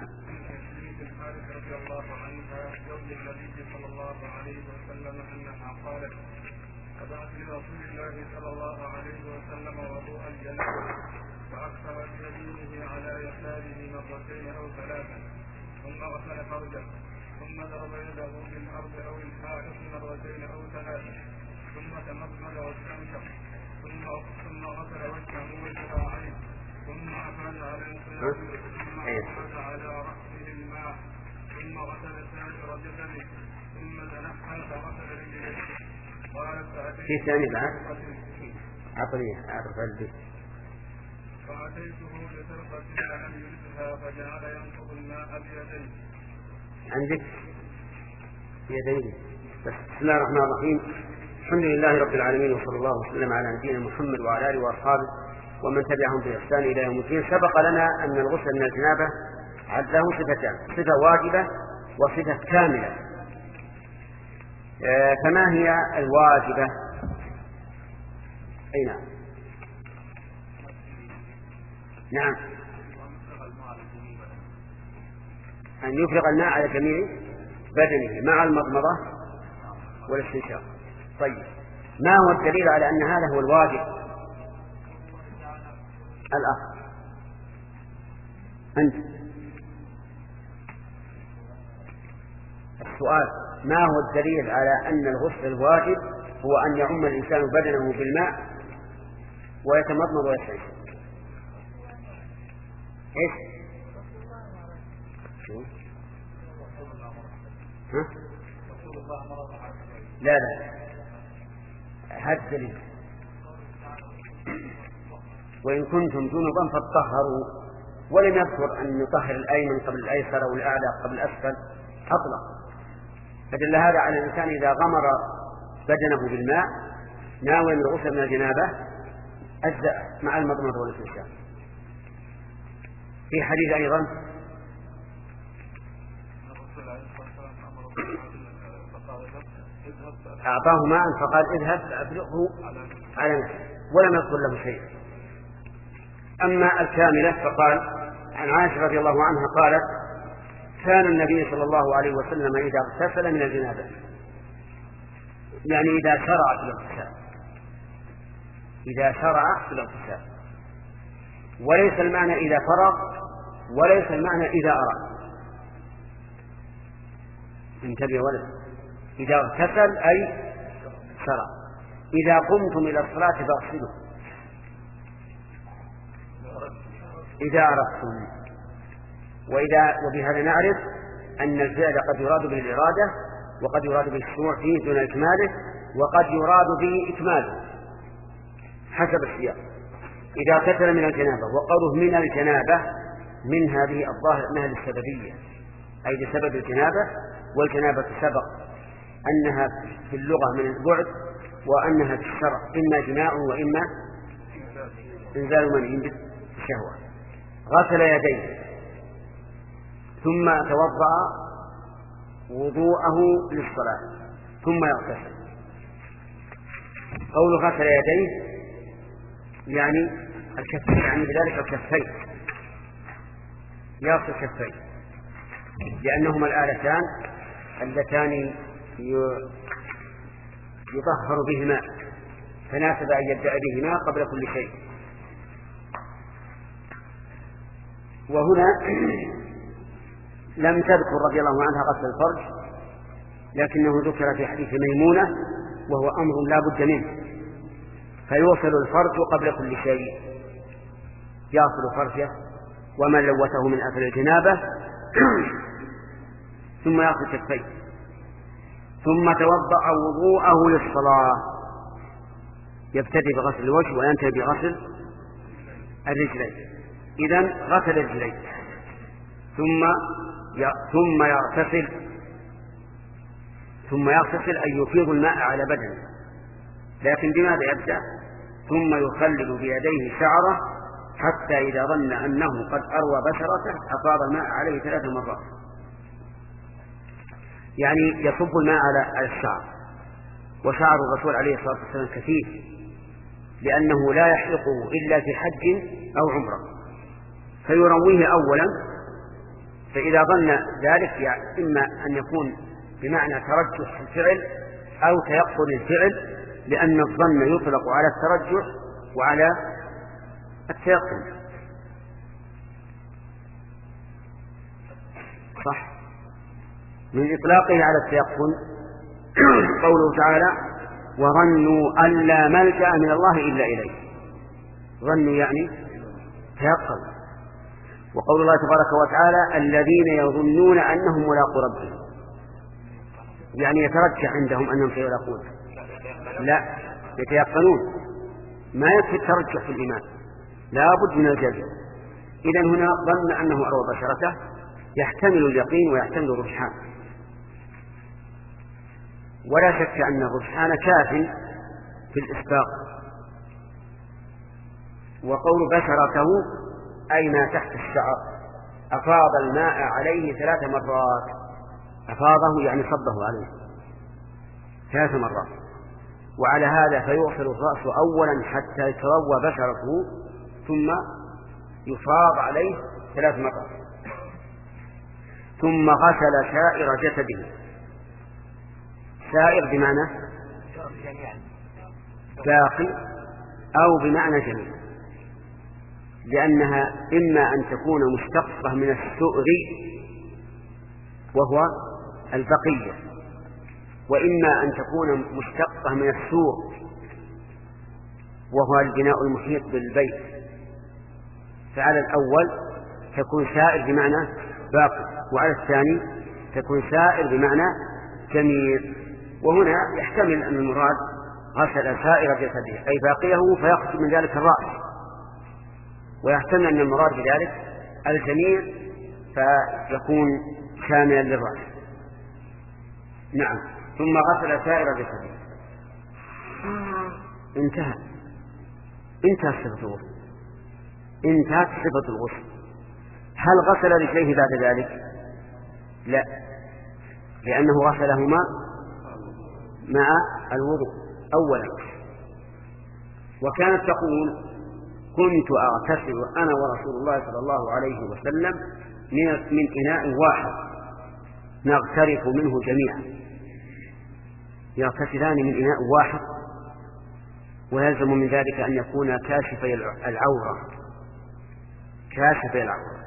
فأكثر بيمينه على يساره مرتين أو ثلاثا، ثم غسل فرجه، ثم ضرب يده بالأرض أو الحائط مرتين أو ثلاثا، ثم تمضمض واستنشق، ثم ثم غسل وجهه وذراعيه، ثم أفاض على انصرافه، ثم أفاض على رأسه الماء، ثم غسل سائر جسده، ثم تنحى فغسل رجليه. قالت في ثاني بعد عقلية أعرف البيت. فأتيته بفرقة فلم يجدها فجعل ينقض الماء بيديه. عندك بيديه. بسم الله الرحمن الرحيم. الحمد لله رب العالمين، وصلى الله وسلم على نبينا محمد وعلى آله وأصحابه ومن تبعهم بإحسان إلى يوم الدين. سبق لنا أن الغسل من الجنابة له صفتان، صفة واجبة وصفة كاملة. آه فما هي الواجبة؟ أي نعم. نعم، أن يفرغ الماء على جميع بدنه مع المضمضة والاستنشاق. طيب، ما هو الدليل على أن هذا هو الواجب؟ الأخ أنت السؤال: ما هو الدليل على أن الغسل الواجب هو أن يعم الإنسان بدنه بالماء ويتمضمض ويستنشق؟ إيش؟ شو؟ ها؟ لا لا، هذا الدليل: وإن كنتم جنبا فاطهروا، ولم يذكر أن يطهر الأيمن قبل الأيسر أو الأعلى قبل الأسفل أطلق، فدل هذا على الإنسان إذا غمر بدنه بالماء ناويا الغسل من الجنابة أجزأ مع المضمضة والاستنشاق. في حديث أيضا: أعطاه ماء فقال: اذهب فأبلغه على نفسه، ولم يذكر له شيء. أما الكاملة فقال عن عائشة رضي الله عنها قالت: كان النبي صلى الله عليه وسلم إذا اغتسل من الجنابة، يعني إذا شرع في الاغتسال، إذا شرع في الاغتسال، وليس المعنى إذا فرغ، وليس المعنى إذا أراد. انتبه ولد، إذا اغتسل أي شرع. إذا قمتم إلى الصلاة فاغسلوا إذا أردتم. وإذا وبهذا نعرف أن الفعل قد يراد به الإرادة، وقد يراد به الشروع فيه دون إكماله، وقد يراد به إكماله حسب السياق. إذا اغتسل من الجنابة، وقوله من الجنابة من هذه الظاهر أنها للسببية، أي لسبب الجنابة، والجنابة سبق أنها في اللغة من البعد، وأنها في الشرع إما جماع وإما إنزال مني بالشهوة. غسل يديه ثم توضأ وضوءه للصلاة ثم يغتسل. قول غسل يديه يعني الكفين، يعني بذلك الكفين، يغسل كفين، لأنهما الآلتان اللتان يطهر بهما، فناسب أن يبدأ بهما قبل كل شيء. وهنا لم تذكر رضي الله عنها غسل الفرج، لكنه ذكر في حديث ميمونة، وهو أمر لا بد منه، فيوصل الفرج قبل كل شيء، يصل فرجه وما لوثه من أثر الجنابة ثم يغسل كفيه، ثم توضأ وضوءه للصلاة، يبتدئ بغسل الوجه وينتهي بغسل الرجلين. إذن غسل الرجلين ثم ثم يغتسل ثم يغتسل أن يفيض الماء على بدنه، لكن بماذا يبدأ؟ ثم يخلل بيديه شعره حتى إذا ظن أنه قد أروى بشرته أفاض الماء عليه ثلاث مرات، يعني يصب الماء على الشعر. وشعر الرسول عليه الصلاة والسلام كثيف، لأنه لا يحلقه إلا في حج أو عمرة، فيرويه أولا، فإذا ظن ذلك يعني إما أن يكون بمعنى ترجح الفعل أو تيقن الفعل، لأن الظن يطلق على الترجح وعلى التيقن، صح؟ من إطلاقه على التيقن قوله تعالى: وظنوا أن لا ملجأ من الله إلا إليه. ظنوا يعني تيقن. وقول الله تبارك وتعالى: الذين يظنون أنهم ملاقو ربهم، يعني يترجح عندهم أنهم سيلاقونه، لا، يتيقنون. ما يكفي الترجح في الإيمان، لا بد من الجزم. إذن هنا ظن أنه أروى بشرته، يحتمل اليقين ويحتمل الرجحان، ولا شك أن الرجحان كاف في الإسباق. وقول بشرته أي ما تحت الشعر، أفاض الماء عليه ثلاث مرات، أفاضه يعني صبه عليه ثلاث مرات. وعلى هذا فيغسل الرأس أولا حتى يتروى بشرته، ثم يفاض عليه ثلاث مرات، ثم غسل سائر جسده. سائر بمعنى باقي أو بمعنى جميع، لأنها إما أن تكون مشتقة من السؤر وهو البقية، وإما أن تكون مشتقة من السور وهو البناء المحيط بالبيت، فعلى الأول تكون سائر بمعنى باقي، وعلى الثاني تكون سائر بمعنى جميل. وهنا يحتمل أن المراد غسل سائر جسده أي باقيه فيقصد من ذلك الرأس، ويحتمل أن المراد بذلك الجميع فيكون شاملا للرأس. نعم. ثم غسل سائر جسده. انتهى انتهى صفة الغسل، انتهت صفة الغسل. هل غسل رجليه بعد ذلك؟ لا، لأنه غسلهما مع الوضوء أولا. وكانت تقول: كنت أغتسل أنا ورسول الله صلى الله عليه وسلم من إناء واحد نغترف منه جميعا. يغتسلان من إناء واحد، ويلزم من ذلك أن يكون كاشفي العورة، كاشفي العورة،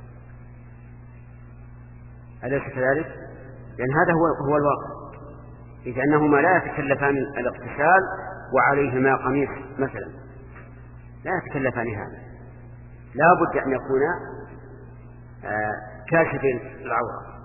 أليس كذلك؟ لأن هذا هو, هو الواقع، إذ أنهما لا يتكلفان الاغتسال وعليهما قميص مثلا، لا يتكلفان هذا، لا بد أن يكون آه كاشفي العورة.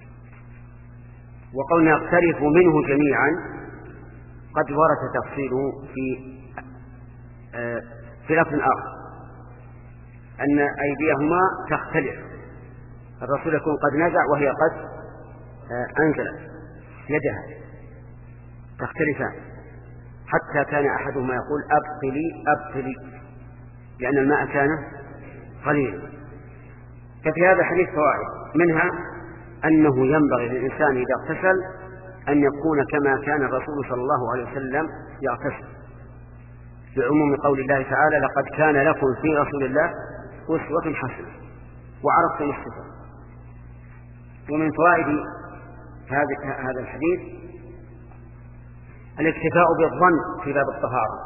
وقولنا يغترف منه جميعا قد ورد تفصيله في آه في لفظ آخر، أن أيديهما تختلف، الرسول يكون قد نزع وهي قد آه أنزلت يدها، تختلفان، حتى كان أحدهما يقول: أبقلي أبقلي، لأن الماء كان قليلا. ففي هذا الحديث فوائد، منها أنه ينبغي للإنسان إذا اغتسل أن يكون كما كان الرسول صلى الله عليه وسلم يغتسل، لعموم قول الله تعالى: لقد كان لكم في رسول الله أسوة حسنة، وعرفتم الصفة. ومن فوائد هذا الحديث الاكتفاء بالظن في باب الطهارة،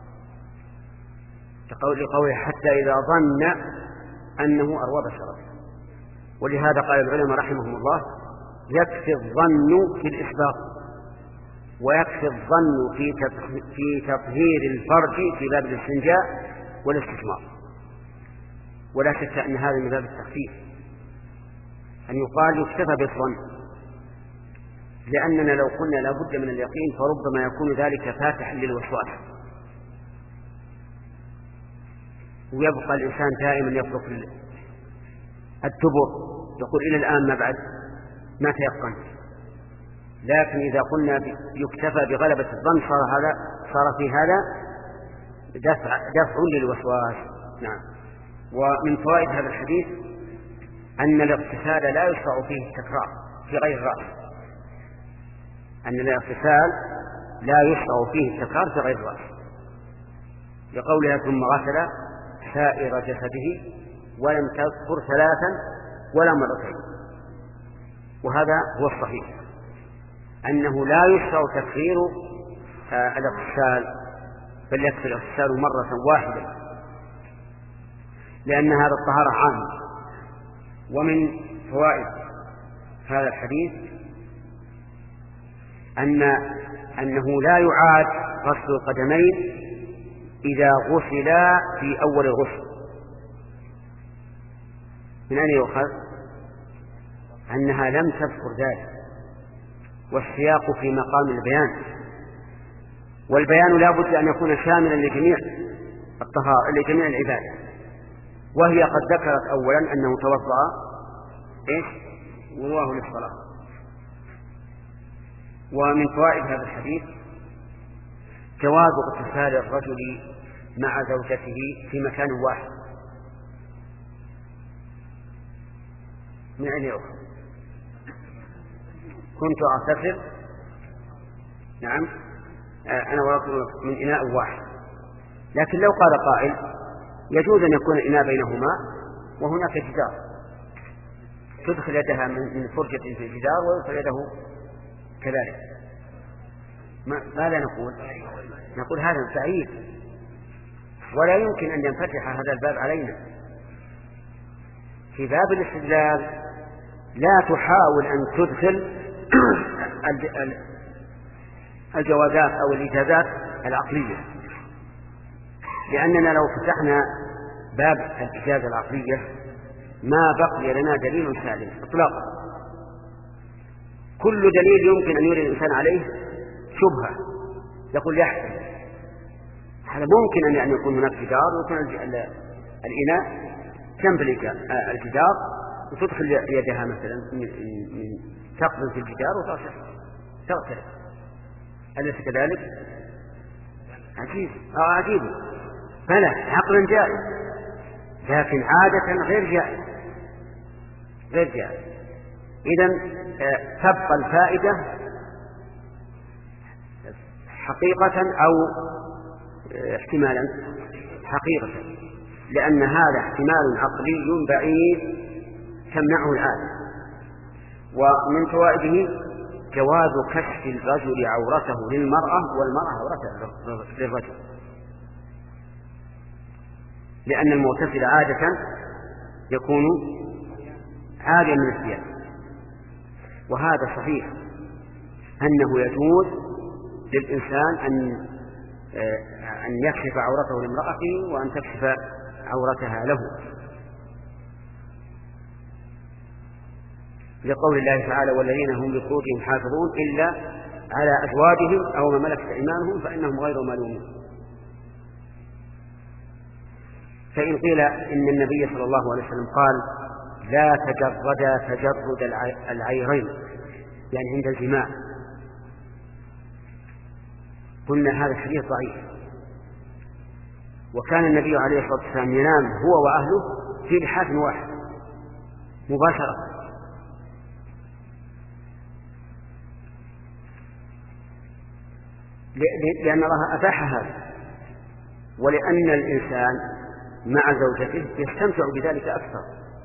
كقول قوله: حتى إذا ظن أنه أروى بشرته. ولهذا قال العلماء رحمهم الله: يكفي الظن في الإسباق، ويكفي الظن في في تطهير الفرج في باب الاستنجاء والاستثمار. ولا شك أن هذا من باب التخفيف، أن يقال يكتفى بالظن، لأننا لو قلنا لا بد من اليقين فربما يكون ذلك فاتحا للوسواس، ويبقى الإنسان دائما يطرق الدبر، يقول: إلى الآن ما بعد ما تيقن. لكن إذا قلنا يكتفى بغلبة الظن صار هذا صار في هذا دفع دفع للوسواس. نعم. ومن فوائد هذا الحديث أن الاغتسال لا يشرع فيه التكرار في غير الرأس، أن الاغتسال لا يشرع فيه التكرار في غير الرأس، لقولها: ثم غسل سائر جسده ولم تذكر ثلاثا ولا مرتين. وهذا هو الصحيح، أنه لا يشرع تكرير الاغتسال، بل يكفي الاغتسال مرة واحدة، لأن هذا الطهارة عامة. ومن فوائد هذا الحديث أن أنه لا يعاد غسل القدمين إذا غسلا في أول الغسل. من أين يؤخذ؟ أنها لم تذكر ذلك، والسياق في مقام البيان، والبيان لا بد أن يكون شاملا لجميع الطهارة لجميع العبادة. وهي قد ذكرت أولا أنه توضأ إيش وضوءه للصلاة. ومن فوائد هذا الحديث جواز اغتسال الرجل مع زوجته في مكان واحد. من أين يؤخذ؟ كنت أغتسل نعم أنا ورجل من إناء واحد، لكن لو قال قائل يجوز أن يكون الإناء بينهما وهناك جدار، تدخل يدها من فرجة في الجدار ويدخل يده كذلك، ماذا نقول؟ نقول هذا بعيد، ولا يمكن أن ينفتح هذا الباب علينا. في باب الاستدلال لا تحاول أن تدخل الجوازات أو الإجازات العقلية، لأننا لو فتحنا باب الإجازة العقلية ما بقي لنا دليل سالم إطلاقا. كل دليل يمكن أن يري الإنسان عليه شبهة يقول يحسن، هذا ممكن أن يكون هناك جدار ويكون الإناء جنب الجدار وتدخل يدها مثلا من تقبل في الجدار وتغسل، أليس كذلك؟ عجيب أو عجيب، بلى عقلا جائز، لكن عادة غير جائز غير جائز. إذن تبقى الفائدة حقيقة أو احتمالا حقيقة، لأن هذا احتمال عقلي بعيد تمنعه العادة. ومن فوائده جواز كشف الرجل عورته للمرأة والمرأة عورتها للرجل، لأن المغتسل عادة يكون عاريا من الثياب، وهذا صحيح أنه يجوز للإنسان أن أن يكشف عورته لامرأته وأن تكشف عورتها له، لقول الله تعالى والذين هم لفروجهم حافظون إلا على أزواجهم أو ما ملكت أيمانهم فإنهم غير ملومين. فإن قيل إن النبي صلى الله عليه وسلم قال لا تجردا تجرد العيرين يعني عند الجماع، قلنا هذا الحديث ضعيف، وكان النبي عليه الصلاة والسلام ينام هو وأهله في لحاف واحد مباشرة، لأن الله أباح هذا، ولأن الإنسان مع زوجته يستمتع بذلك أكثر،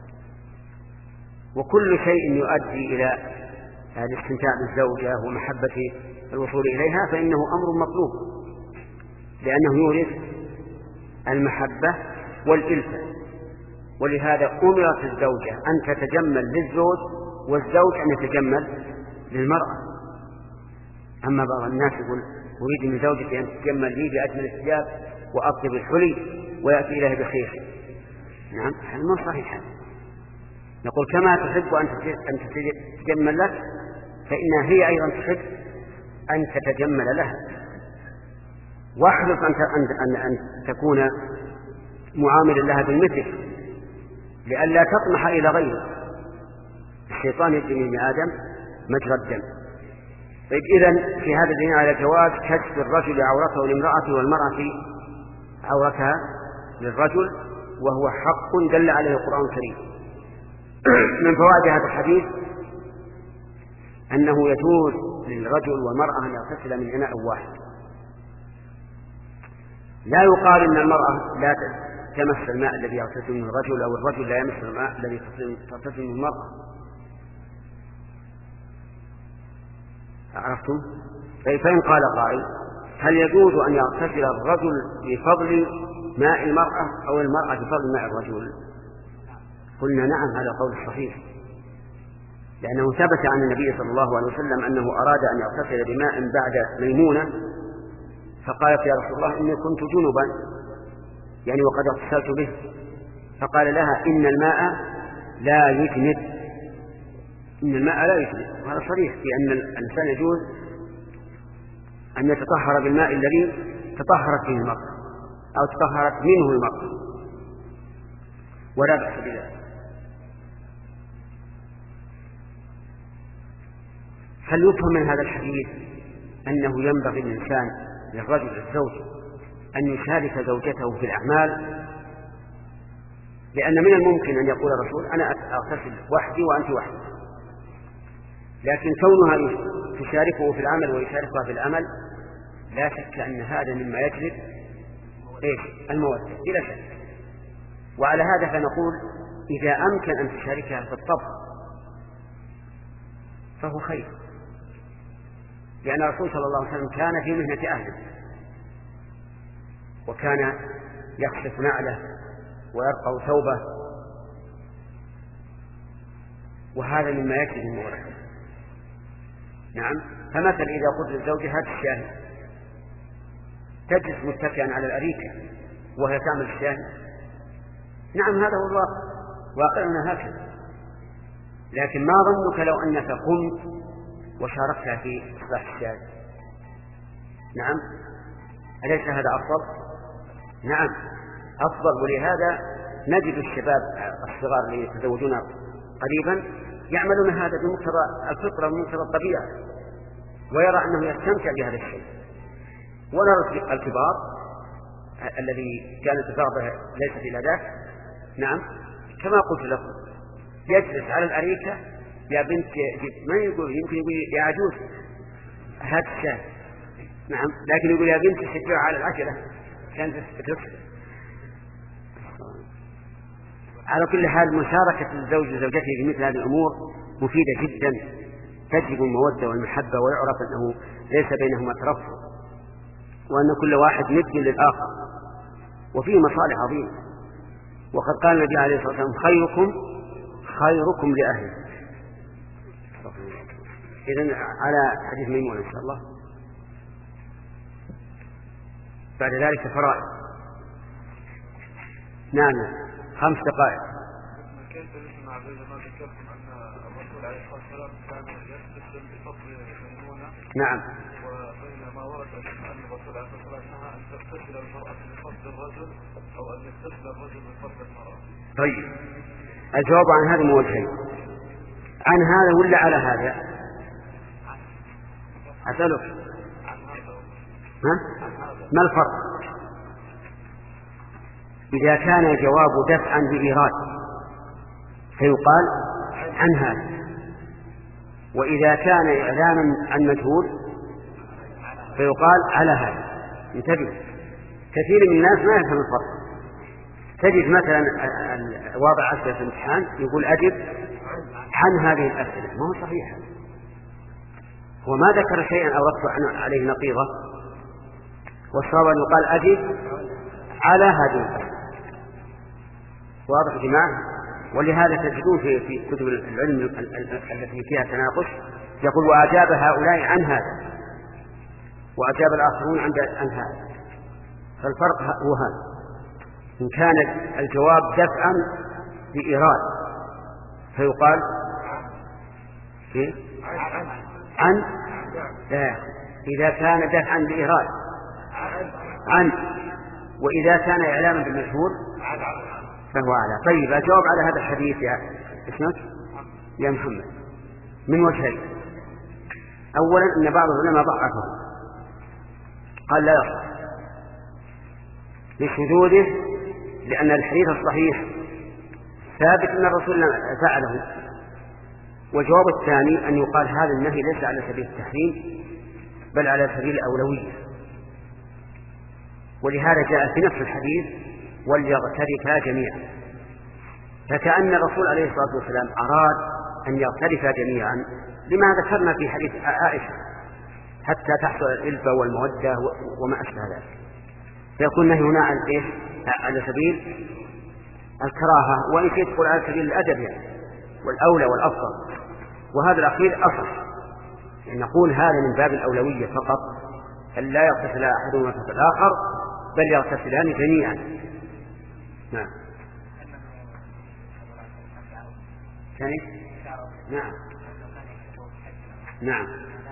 وكل شيء يؤدي إلى الاستمتاع بالزوجة ومحبة الوصول إليها فإنه أمر مطلوب، لأنه يورث المحبة والإلفة. ولهذا أمرت الزوجة أن تتجمل للزوج والزوج أن يتجمل للمرأة. أما بعض الناس يقول أريد من زوجتي أن تتجمل لي بأجمل الثياب وأطيب الحلي ويأتي إليه بخير، نعم هذا مو صحيح. نقول كما تحب أن تتجمل لك فإنها هي أيضا تحب أن تتجمل لها، واحرص أن أن أن تكون معاملا لها بالمثل لئلا تطمح إلى غيره. الشيطان يجري من آدم مجرى الدم. طيب إذن في هذا الدين على جواز كشف الرجل عورته لامرأته والمرأة عورتها للرجل، وهو حق دل عليه القرآن الكريم. من فوائد هذا الحديث أنه يجوز للرجل والمرأة أن يغتسل من إناء واحد، لا يقال إن المرأة لا تمس الماء الذي يغتسل منه الرجل أو الرجل لا يمس الماء الذي تغتسل منه المرأة. عرفتم؟ فإن قال قائل هل يجوز أن يغتسل الرجل بفضل ماء المرأة أو المرأة بفضل ماء الرجل؟ قلنا نعم، هذا قول صحيح، لأنه ثبت عن النبي صلى الله عليه وسلم أنه أراد أن يغتسل بماء بعد ميمونة، فقالت يا رسول الله إني كنت جنبا يعني وقد اغتسلت به، فقال لها إن الماء لا يجند، إن الماء لا يجند. وهذا صريح في أن الإنسان يجوز أن يتطهر بالماء الذي تطهرت فيه المرأة أو تطهرت منه المرأة، ولا بأس بذلك. هل يفهم من هذا الحديث أنه ينبغي للإنسان للرجل الزوج أن يشارك زوجته في الأعمال؟ لأن من الممكن أن يقول الرسول أنا أغتسل وحدي وأنت وحدي، لكن كونها تشاركه في العمل ويشاركها في العمل لا شك أن هذا مما يجلب إيش المودة بلا شك. وعلى هذا فنقول إذا أمكن أن تشاركها في الطبخ فهو خير، لأن الرسول صلى الله عليه وسلم كان في مهنة أهله، وكان يكشف نعله ويرقع ثوبه، وهذا مما يكفي المورد. نعم. فمثل إذا قلت للزوجة هات الشاهي تجلس متكئا على الأريكة وهي تعمل الشاهي، نعم هذا هو الواقع، واقعنا هكذا. لكن ما ظنك لو أنك قمت وشاركتها في إصلاح الشاهي؟ نعم، أليس هذا أفضل؟ نعم أفضل. ولهذا نجد الشباب الصغار اللي يتزوجون قريبا يعملون هذا بمقتضى الفطرة ومقتضى الطبيعة، ويرى أنه يستمتع بهذا الشيء. ونرى الكبار الذي كانت الرغبة ليست إلى ذاك، نعم كما قلت لكم يجلس على الأريكة، يا بنت ما يقول، يمكن يقول يا عجوز هات الشاي، نعم، لكن يقول يا بنت شجعها على العجلة كانت تكسر. على كل حال مشاركة الزوج وزوجته في مثل هذه الأمور مفيدة جدا، تجلب المودة والمحبة، ويعرف أنه ليس بينهما ترفض، وأن كل واحد ند للآخر، وفيه مصالح عظيمة. وقد قال النبي عليه الصلاة والسلام خيركم خيركم لأهله. إذن على حديث ميمون إن شاء الله. بعد ذلك فرائض. نعم خمس دقائق. كيف نسمع بينما ذكرتم أن الرسول عليه الصلاة والسلام كان يستسلم بفضل ميمونة؟ نعم. وبينما ورد أن الرسول عليه الصلاة والسلام نهى أن تغتسل المرأة بفضل الرجل أو أن يغتسل الرجل بفضل المرأة. طيب الجواب عن هذا موجهين، عن هذا ولا على هذا؟ أسألك ها؟ ما الفرق؟ إذا كان الجواب دفعا بإيراد فيقال عن هذا، وإذا كان إعلاما عن مجهول فيقال على هذا. انتبه، كثير من الناس ما يفهم الفرق. تجد مثلا واضع أسئلة في الامتحان يقول أجب عن هذه الأسئلة، ما هو صحيح، هو ما ذكر شيئا أردت عليه نقيضة، والصواب أن يقال أجب على هذه الأسئلة. واضح يا جماعة؟ ولهذا تجدون في في كتب العلم التي فيها تناقش يقول وأجاب هؤلاء عن هذا وأجاب الآخرون عن هذا. فالفرق هو هذا، إن كان الجواب دفعا بإيراد فيقال في عن، لا، إذا كان دفعا بإيراد عن، وإذا كان إعلاما بالمشهور فهو على. طيب الجواب على هذا الحديث يا اسمك يا محمد من وجهين. أولا أن بعض العلماء ضعفه، قال لا يصح لشذوذه، لأن الحديث الصحيح ثابت أن الرسول فعله. والجواب الثاني أن يقال هذا النهي ليس على سبيل التحريم بل على سبيل الأولوية، ولهذا جاء في نفس الحديث وليغترفا جميعا، فكأن الرسول عليه الصلاة والسلام أراد أن يغترفا جميعا لما ذكرنا في حديث عائشة حتى تحصل الألفة والمودة وما أشبه ذلك، فيكون نهي هنا عن إيه؟ على سبيل الكراهة، وإن شئت تقول على سبيل الأدب يعني والأولى والأفضل، وهذا الأخير أصح. يعني نقول هذا من باب الأولوية فقط، أن لا يغتسل أحدهما فوق الآخر بل يغتسلان جميعا. نعم. ثاني؟ نعم. نعم.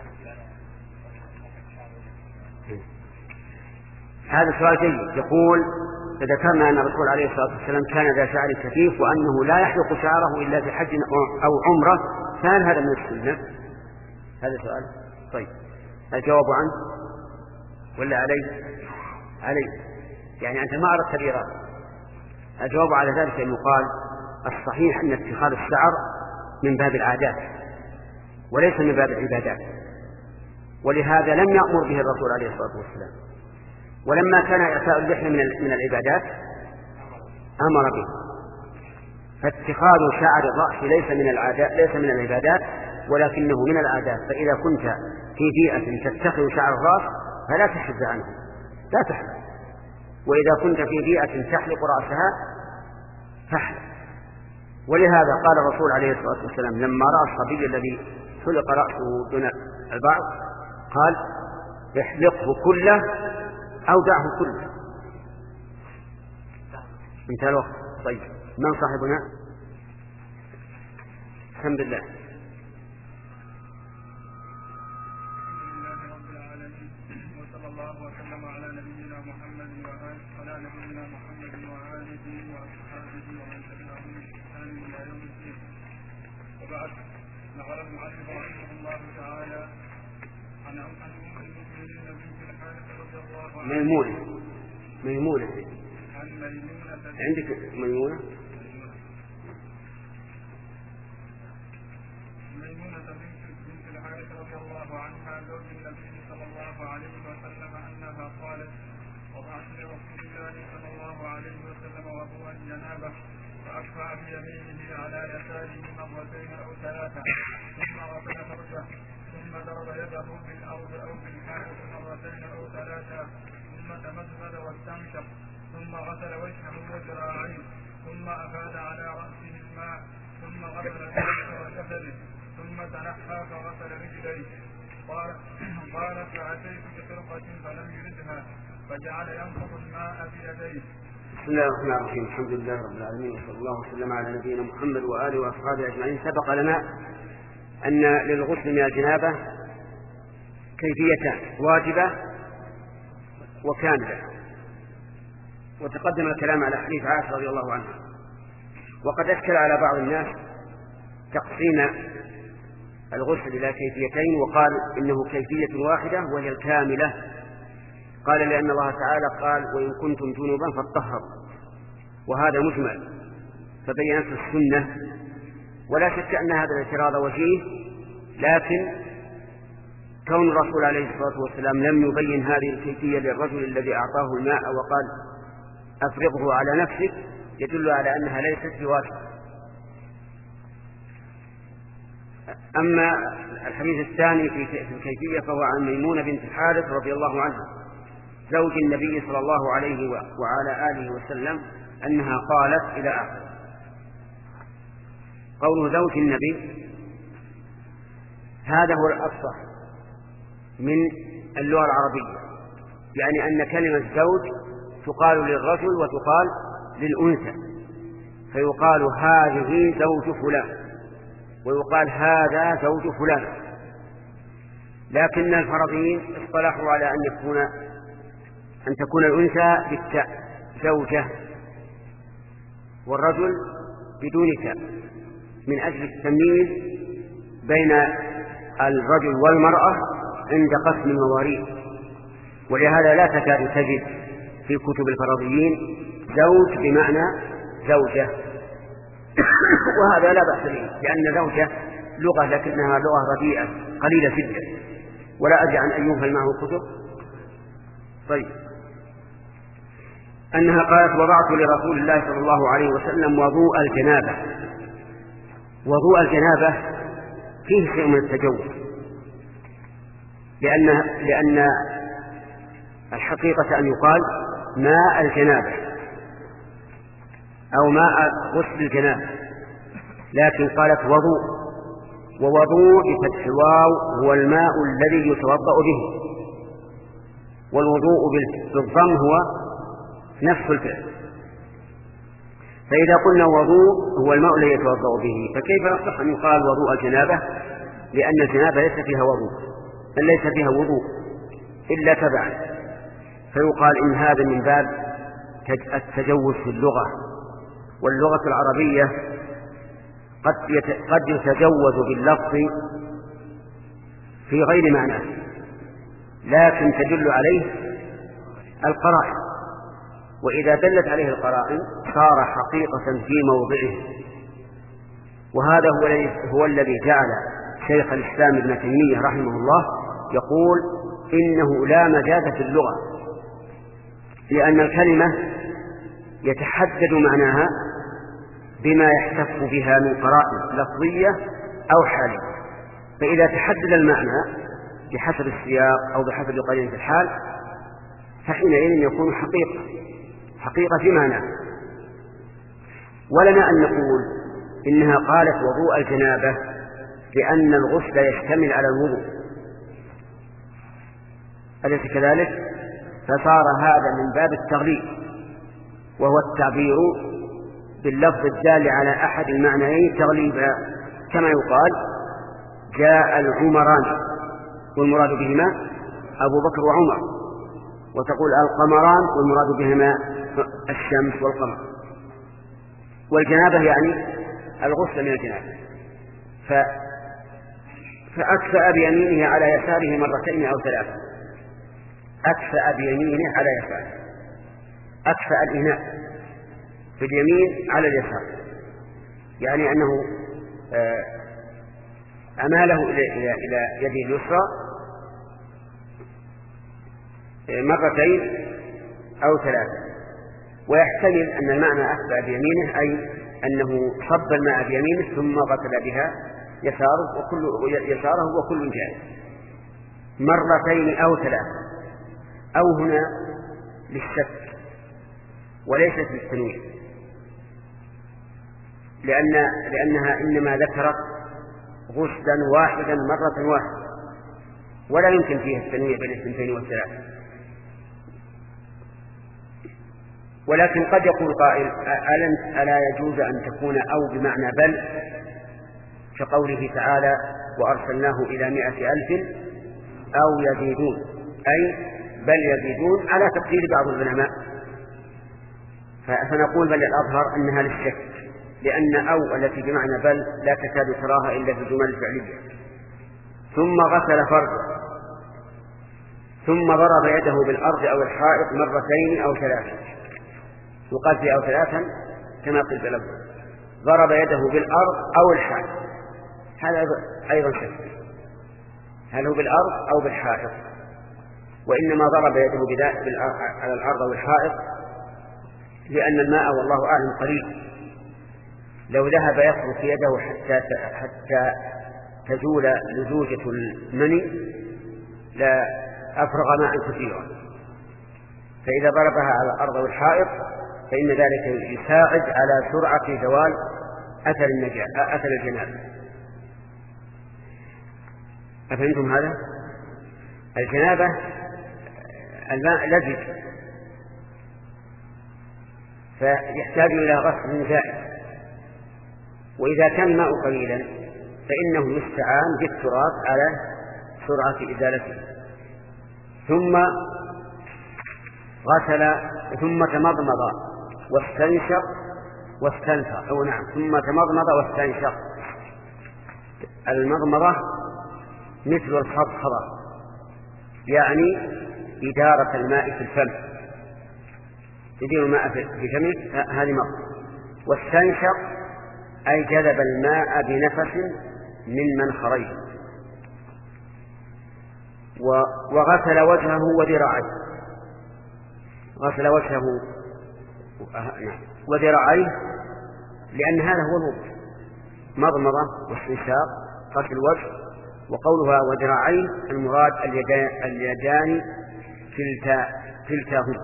هذا سؤال جيد. يقول فذكرنا أن الرسول عليه الصلاة والسلام كان ذا شعر كثيف وأنه لا يحلق شعره إلا في حج أو عمرة، فهل هذا من السنة؟ هذا سؤال. طيب الجواب عنه ولا عليه؟ عليه، يعني أنت ما أردت الإيراد. الجواب على ذلك أن يقال الصحيح أن اتخاذ الشعر من باب العادات وليس من باب العبادات، ولهذا لم يأمر به الرسول عليه الصلاة والسلام. ولما كان إعفاء اللحية من العبادات أمر به، فاتخاذ شعر الرأس ليس من العادات ليس من العبادات ولكنه من العادات. فإذا كنت في بيئة تتخذ شعر الرأس فلا تحد عنه، لا تحلق، وإذا كنت في بيئة تحلق رأسها فاحلق. ولهذا قال الرسول عليه الصلاة والسلام لما رأى الصبي الذي حلق رأسه دون البعض قال احلقه كله أو دعه كله. انتهى الوقت. طيب من صاحبنا؟ الحمد لله. وصلى الله وسلم على نبينا محمد وعلى نبينا محمد وآله وأصحابه ومن تبعهم بإحسان إلى يوم الدين. وبعد، نقل المؤلف رحمه الله تعالى عن أم المؤمنين بنت الحارث رضي الله عنها ميمونة ميمونة عن ميمونة عندك ميمونة ميمونة بنت الحارث رضي الله عنها زوج النبي صلى الله عليه وسلم أنها قالت: وضعت لرسول الله صلى الله عليه وسلم وهو الجنابة فأكفأ بيمينه على يساره مرتين أو ثلاثة ثم غسل فرجه ثم ضرب يده بالأرض أو بالحائط مرتين أو ثلاثة ثم تمزمد واستنشق ثم غسل وجهه وذراعيه ثم أفاد على رأسه الماء ثم غسل وجهه وجسده ثم تنحى فغسل رجليه. قالت: فأتيت بخرقة فلم يردها فجعل ينفض الماء بيديه. بسم الله الرحمن الرحيم. الحمد لله رب العالمين، وصلى الله وسلم على نبينا محمد وآله وأصحابه أجمعين. سبق لنا أن للغسل من الجنابة كيفيتان: واجبة وكاملة، وتقدم الكلام على حديث عائشة رضي الله عنها. وقد أشكل على بعض الناس تقسيم الغسل إلى كيفيتين، وقال إنه كيفية واحدة وهي الكاملة. قال لأن الله تعالى قال: وإن كنتم جنبا فاطهروا، وهذا مجمل فبينت السنة. ولا شك أن هذا الاعتراض وجيه، لكن كون الرسول عليه الصلاة والسلام لم يبين هذه الكيفية للرجل الذي أعطاه الماء وقال أفرغه على نفسك يدل على أنها ليست بواجبة. أما الحديث الثاني في الكيفية فهو عن ميمونة بنت الحارث رضي الله عنها زوج النبي صلى الله عليه وعلى آله وسلم أنها قالت إلى آخر. قوله زوج النبي هذا هو الأفصح من اللغة العربية، يعني أن كلمة زوج تقال للرجل وتقال للأنثى، فيقال هذه زوج فلان ويقال هذا زوج فلان. لكن الفرضيين اصطلحوا على أن يكون أن تكون الأنثى بالتاء زوجة والرجل بدون تاء، من أجل التمييز بين الرجل والمرأة عند قسم المواريث. ولهذا لا تكاد تجد في كتب الفرضيين زوج بمعنى زوجة وهذا لا بأس به، لأن زوجة لغة لكنها لغة رديئة قليلة جدا، ولا أدري عن أن يوفى معه كتب. طيب، أنها قالت: وضعت لرسول الله صلى الله عليه وسلم وضوء الجنابة. وضوء الجنابة فيه شيء من التجوز، لأن لأن الحقيقة أن يقال ماء الجنابة أو ماء غسل الجنابة، لكن قالت وضوء، ووضوء بفتح الواو هو الماء الذي يتوضأ به، والوضوء بالضم هو نفس الفعل. فإذا قلنا وضوء هو الماء الذي يتوضأ به، فكيف يصح أن يقال وضوء الجنابة؟ لأن الجنابة ليس فيها وضوء، بل ليس فيها وضوء إلا تبعا، فيقال إن هذا من باب التجوز في اللغة. واللغة العربية قد قد يتجوز باللفظ في غير معناه، لكن تدل عليه القرائن، وإذا دلت عليه القرائن صار حقيقة في موضعه. وهذا هو, هو الذي جعل شيخ الإسلام ابن تيمية رحمه الله يقول إنه لا مجاز في اللغة، لأن الكلمة يتحدد معناها بما يحتف بها من قرائن لفظية أو حالية، فإذا تحدد المعنى بحسب السياق أو بحسب قرينة الحال فحينئذ يكون حقيقة حقيقة في معناه. ولنا أن نقول إنها قالت وضوء الجنابة لأن الغسل يشتمل على الوضوء، أليس كذلك؟ فصار هذا من باب التغليب، وهو التعبير باللفظ الدال على أحد المعنيين تغليبا، كما يقال جاء العمران والمراد بهما أبو بكر وعمر، وتقول القمران والمراد بهما الشمس والقمر. والجنابة يعني الغسل من الجنابة. ف... فأكفأ بيمينه على يساره مرتين أو ثلاثة. أكفأ بيمينه على يساره، أكفأ الإناء في اليمين على اليسار، يعني أنه أماله إلى إلى يده اليسرى مرتين أو ثلاثة. ويحتمل أن المعنى أكفأ بيمينه أي أنه صب الماء بيمينه ثم غسل بها يساره وكل يساره وكل جائز مرتين أو ثلاثة، أو هنا للشك وليست للتنويع، لأن لأنها إنما ذكرت غسلا واحدا مرة واحدة، ولا يمكن فيها التنويع بين الثنتين والثلاثة. ولكن قد يقول قائل ألا يجوز أن تكون أو بمعنى بل، كقوله تعالى وأرسلناه إلى مائة ألف أو يزيدون، أي بل يزيدون على تقدير بعض العلماء. فنقول بل الأظهر أنها للشك، لأن أو التي بمعنى بل لا تكاد تراها إلا في الجمل الفعلية. ثم غسل فرجه، ثم ضرب يده بالأرض أو الحائط مرتين أو ثلاثة، يقال في أو ثلاثا كما قلت بلفظ ضرب يده بالأرض أو الحائط، هذا أيضا شك، هل هو بالأرض أو بالحائط؟ وإنما ضرب يده على الأرض أو الحائط لأن الماء والله أعلم قليل، لو ذهب يصرف يده حتى حتى تزول لزوجة المني لا أفرغ ماء كثيرا، فإذا ضربها على الأرض أو الحائط فإن ذلك يساعد على سرعة زوال أثر النجاة أثر الجنابة. أفهمتم هذا؟ الجنابة الماء لزج فيحتاج إلى غسل زائد، وإذا كان الماء قليلا فإنه يستعان بالتراب على سرعة إزالته. ثم غسل ثم تمضمض واستنشق واستنثر، أو نعم ثم تمضمض واستنشق. المضمضة مثل الخضخضة، يعني إدارة الماء في الفم، تدير الماء في فمه، هذه مضمضة. واستنشق أي جذب الماء بنفس من منخريه. وغسل وجهه وذراعيه، غسل وجهه وذراعيه لأن هذا هو الوضوء، مضمضة واستنشاق غسل الوجه. وقولها وذراعيه المراد اليدان كلتا كلتاهما،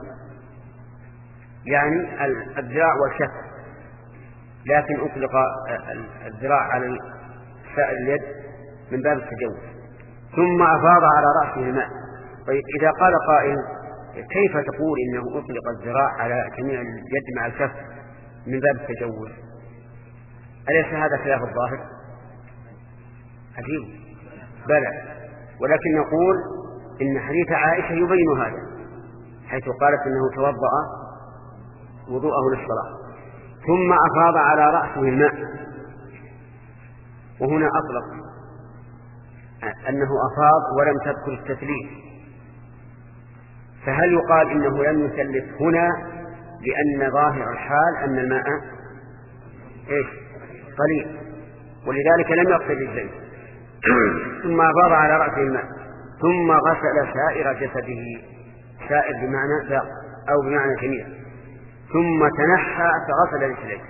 يعني الذراع والكف، لكن أطلق الذراع على سائر اليد من باب التجوز. ثم أفاض على رأسه الماء. طيب إذا قال قائل كيف تقول إنه أطلق الذراع على جميع اليد مع الكف من باب التجوز؟ أليس هذا خلاف الظاهر؟ عجيب. بلى، ولكن نقول إن حديث عائشة يبين هذا، حيث قالت إنه توضأ وضوءه للصلاة ثم أفاض على رأسه الماء، وهنا أطلق أنه أفاض ولم تذكر التثليث، فهل يقال إنه لم يثلث هنا لأن ظاهر الحال أن الماء إيش قليل، ولذلك لم يغسل رجليه ثم أفاض على رأسه الماء ثم غسل سائر جسده، سائر بمعنى ساق أو بمعنى جميع، ثم تنحى فغسل رجليه.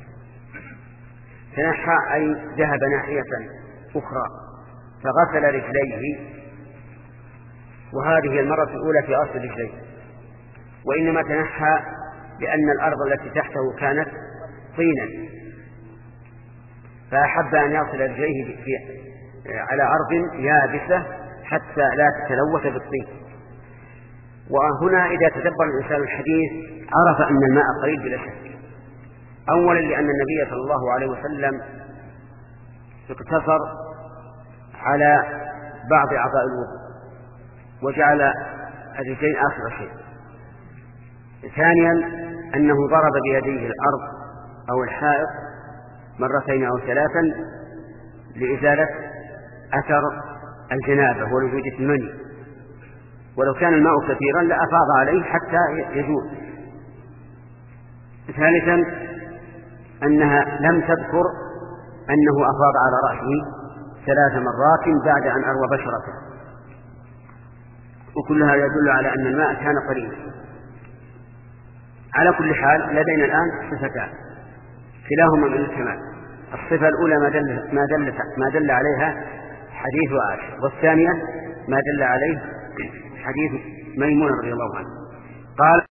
تنحى أي ذهب ناحية أخرى فغسل رجليه، وهذه المرة الأولى في غسل رجليه، وإنما تنحى لأن الأرض التي تحته كانت طينا، فأحب أن يغسل رجليه على أرض يابسة حتى لا تتلوث بالطين. وهنا إذا تدبر الإنسان الحديث عرف أن الماء قليل بلا شك. أولا لأن النبي صلى الله عليه وسلم اقتصر على بعض أعضاء الوضوء وجعل الرجلين آخر شيء. ثانيا أنه ضرب بيديه الأرض أو الحائط مرتين أو ثلاثا لإزالة أثر الجنابة ولوجود المني، ولو كان الماء كثيرا لأفاض عليه حتى يجوز. ثالثا أنها لم تذكر أنه أفاض على رأسه ثلاث مرات بعد أن أروى بشرته، وكلها يدل على أن الماء كان قليلا. على كل حال لدينا الآن صفتان كلاهما من الكمال. الصفة الأولى ما دل, ما دل, ما دل عليها حديث عائشة، والثانية ما دل عليه حديث ميمونة رضي الله عنه. قال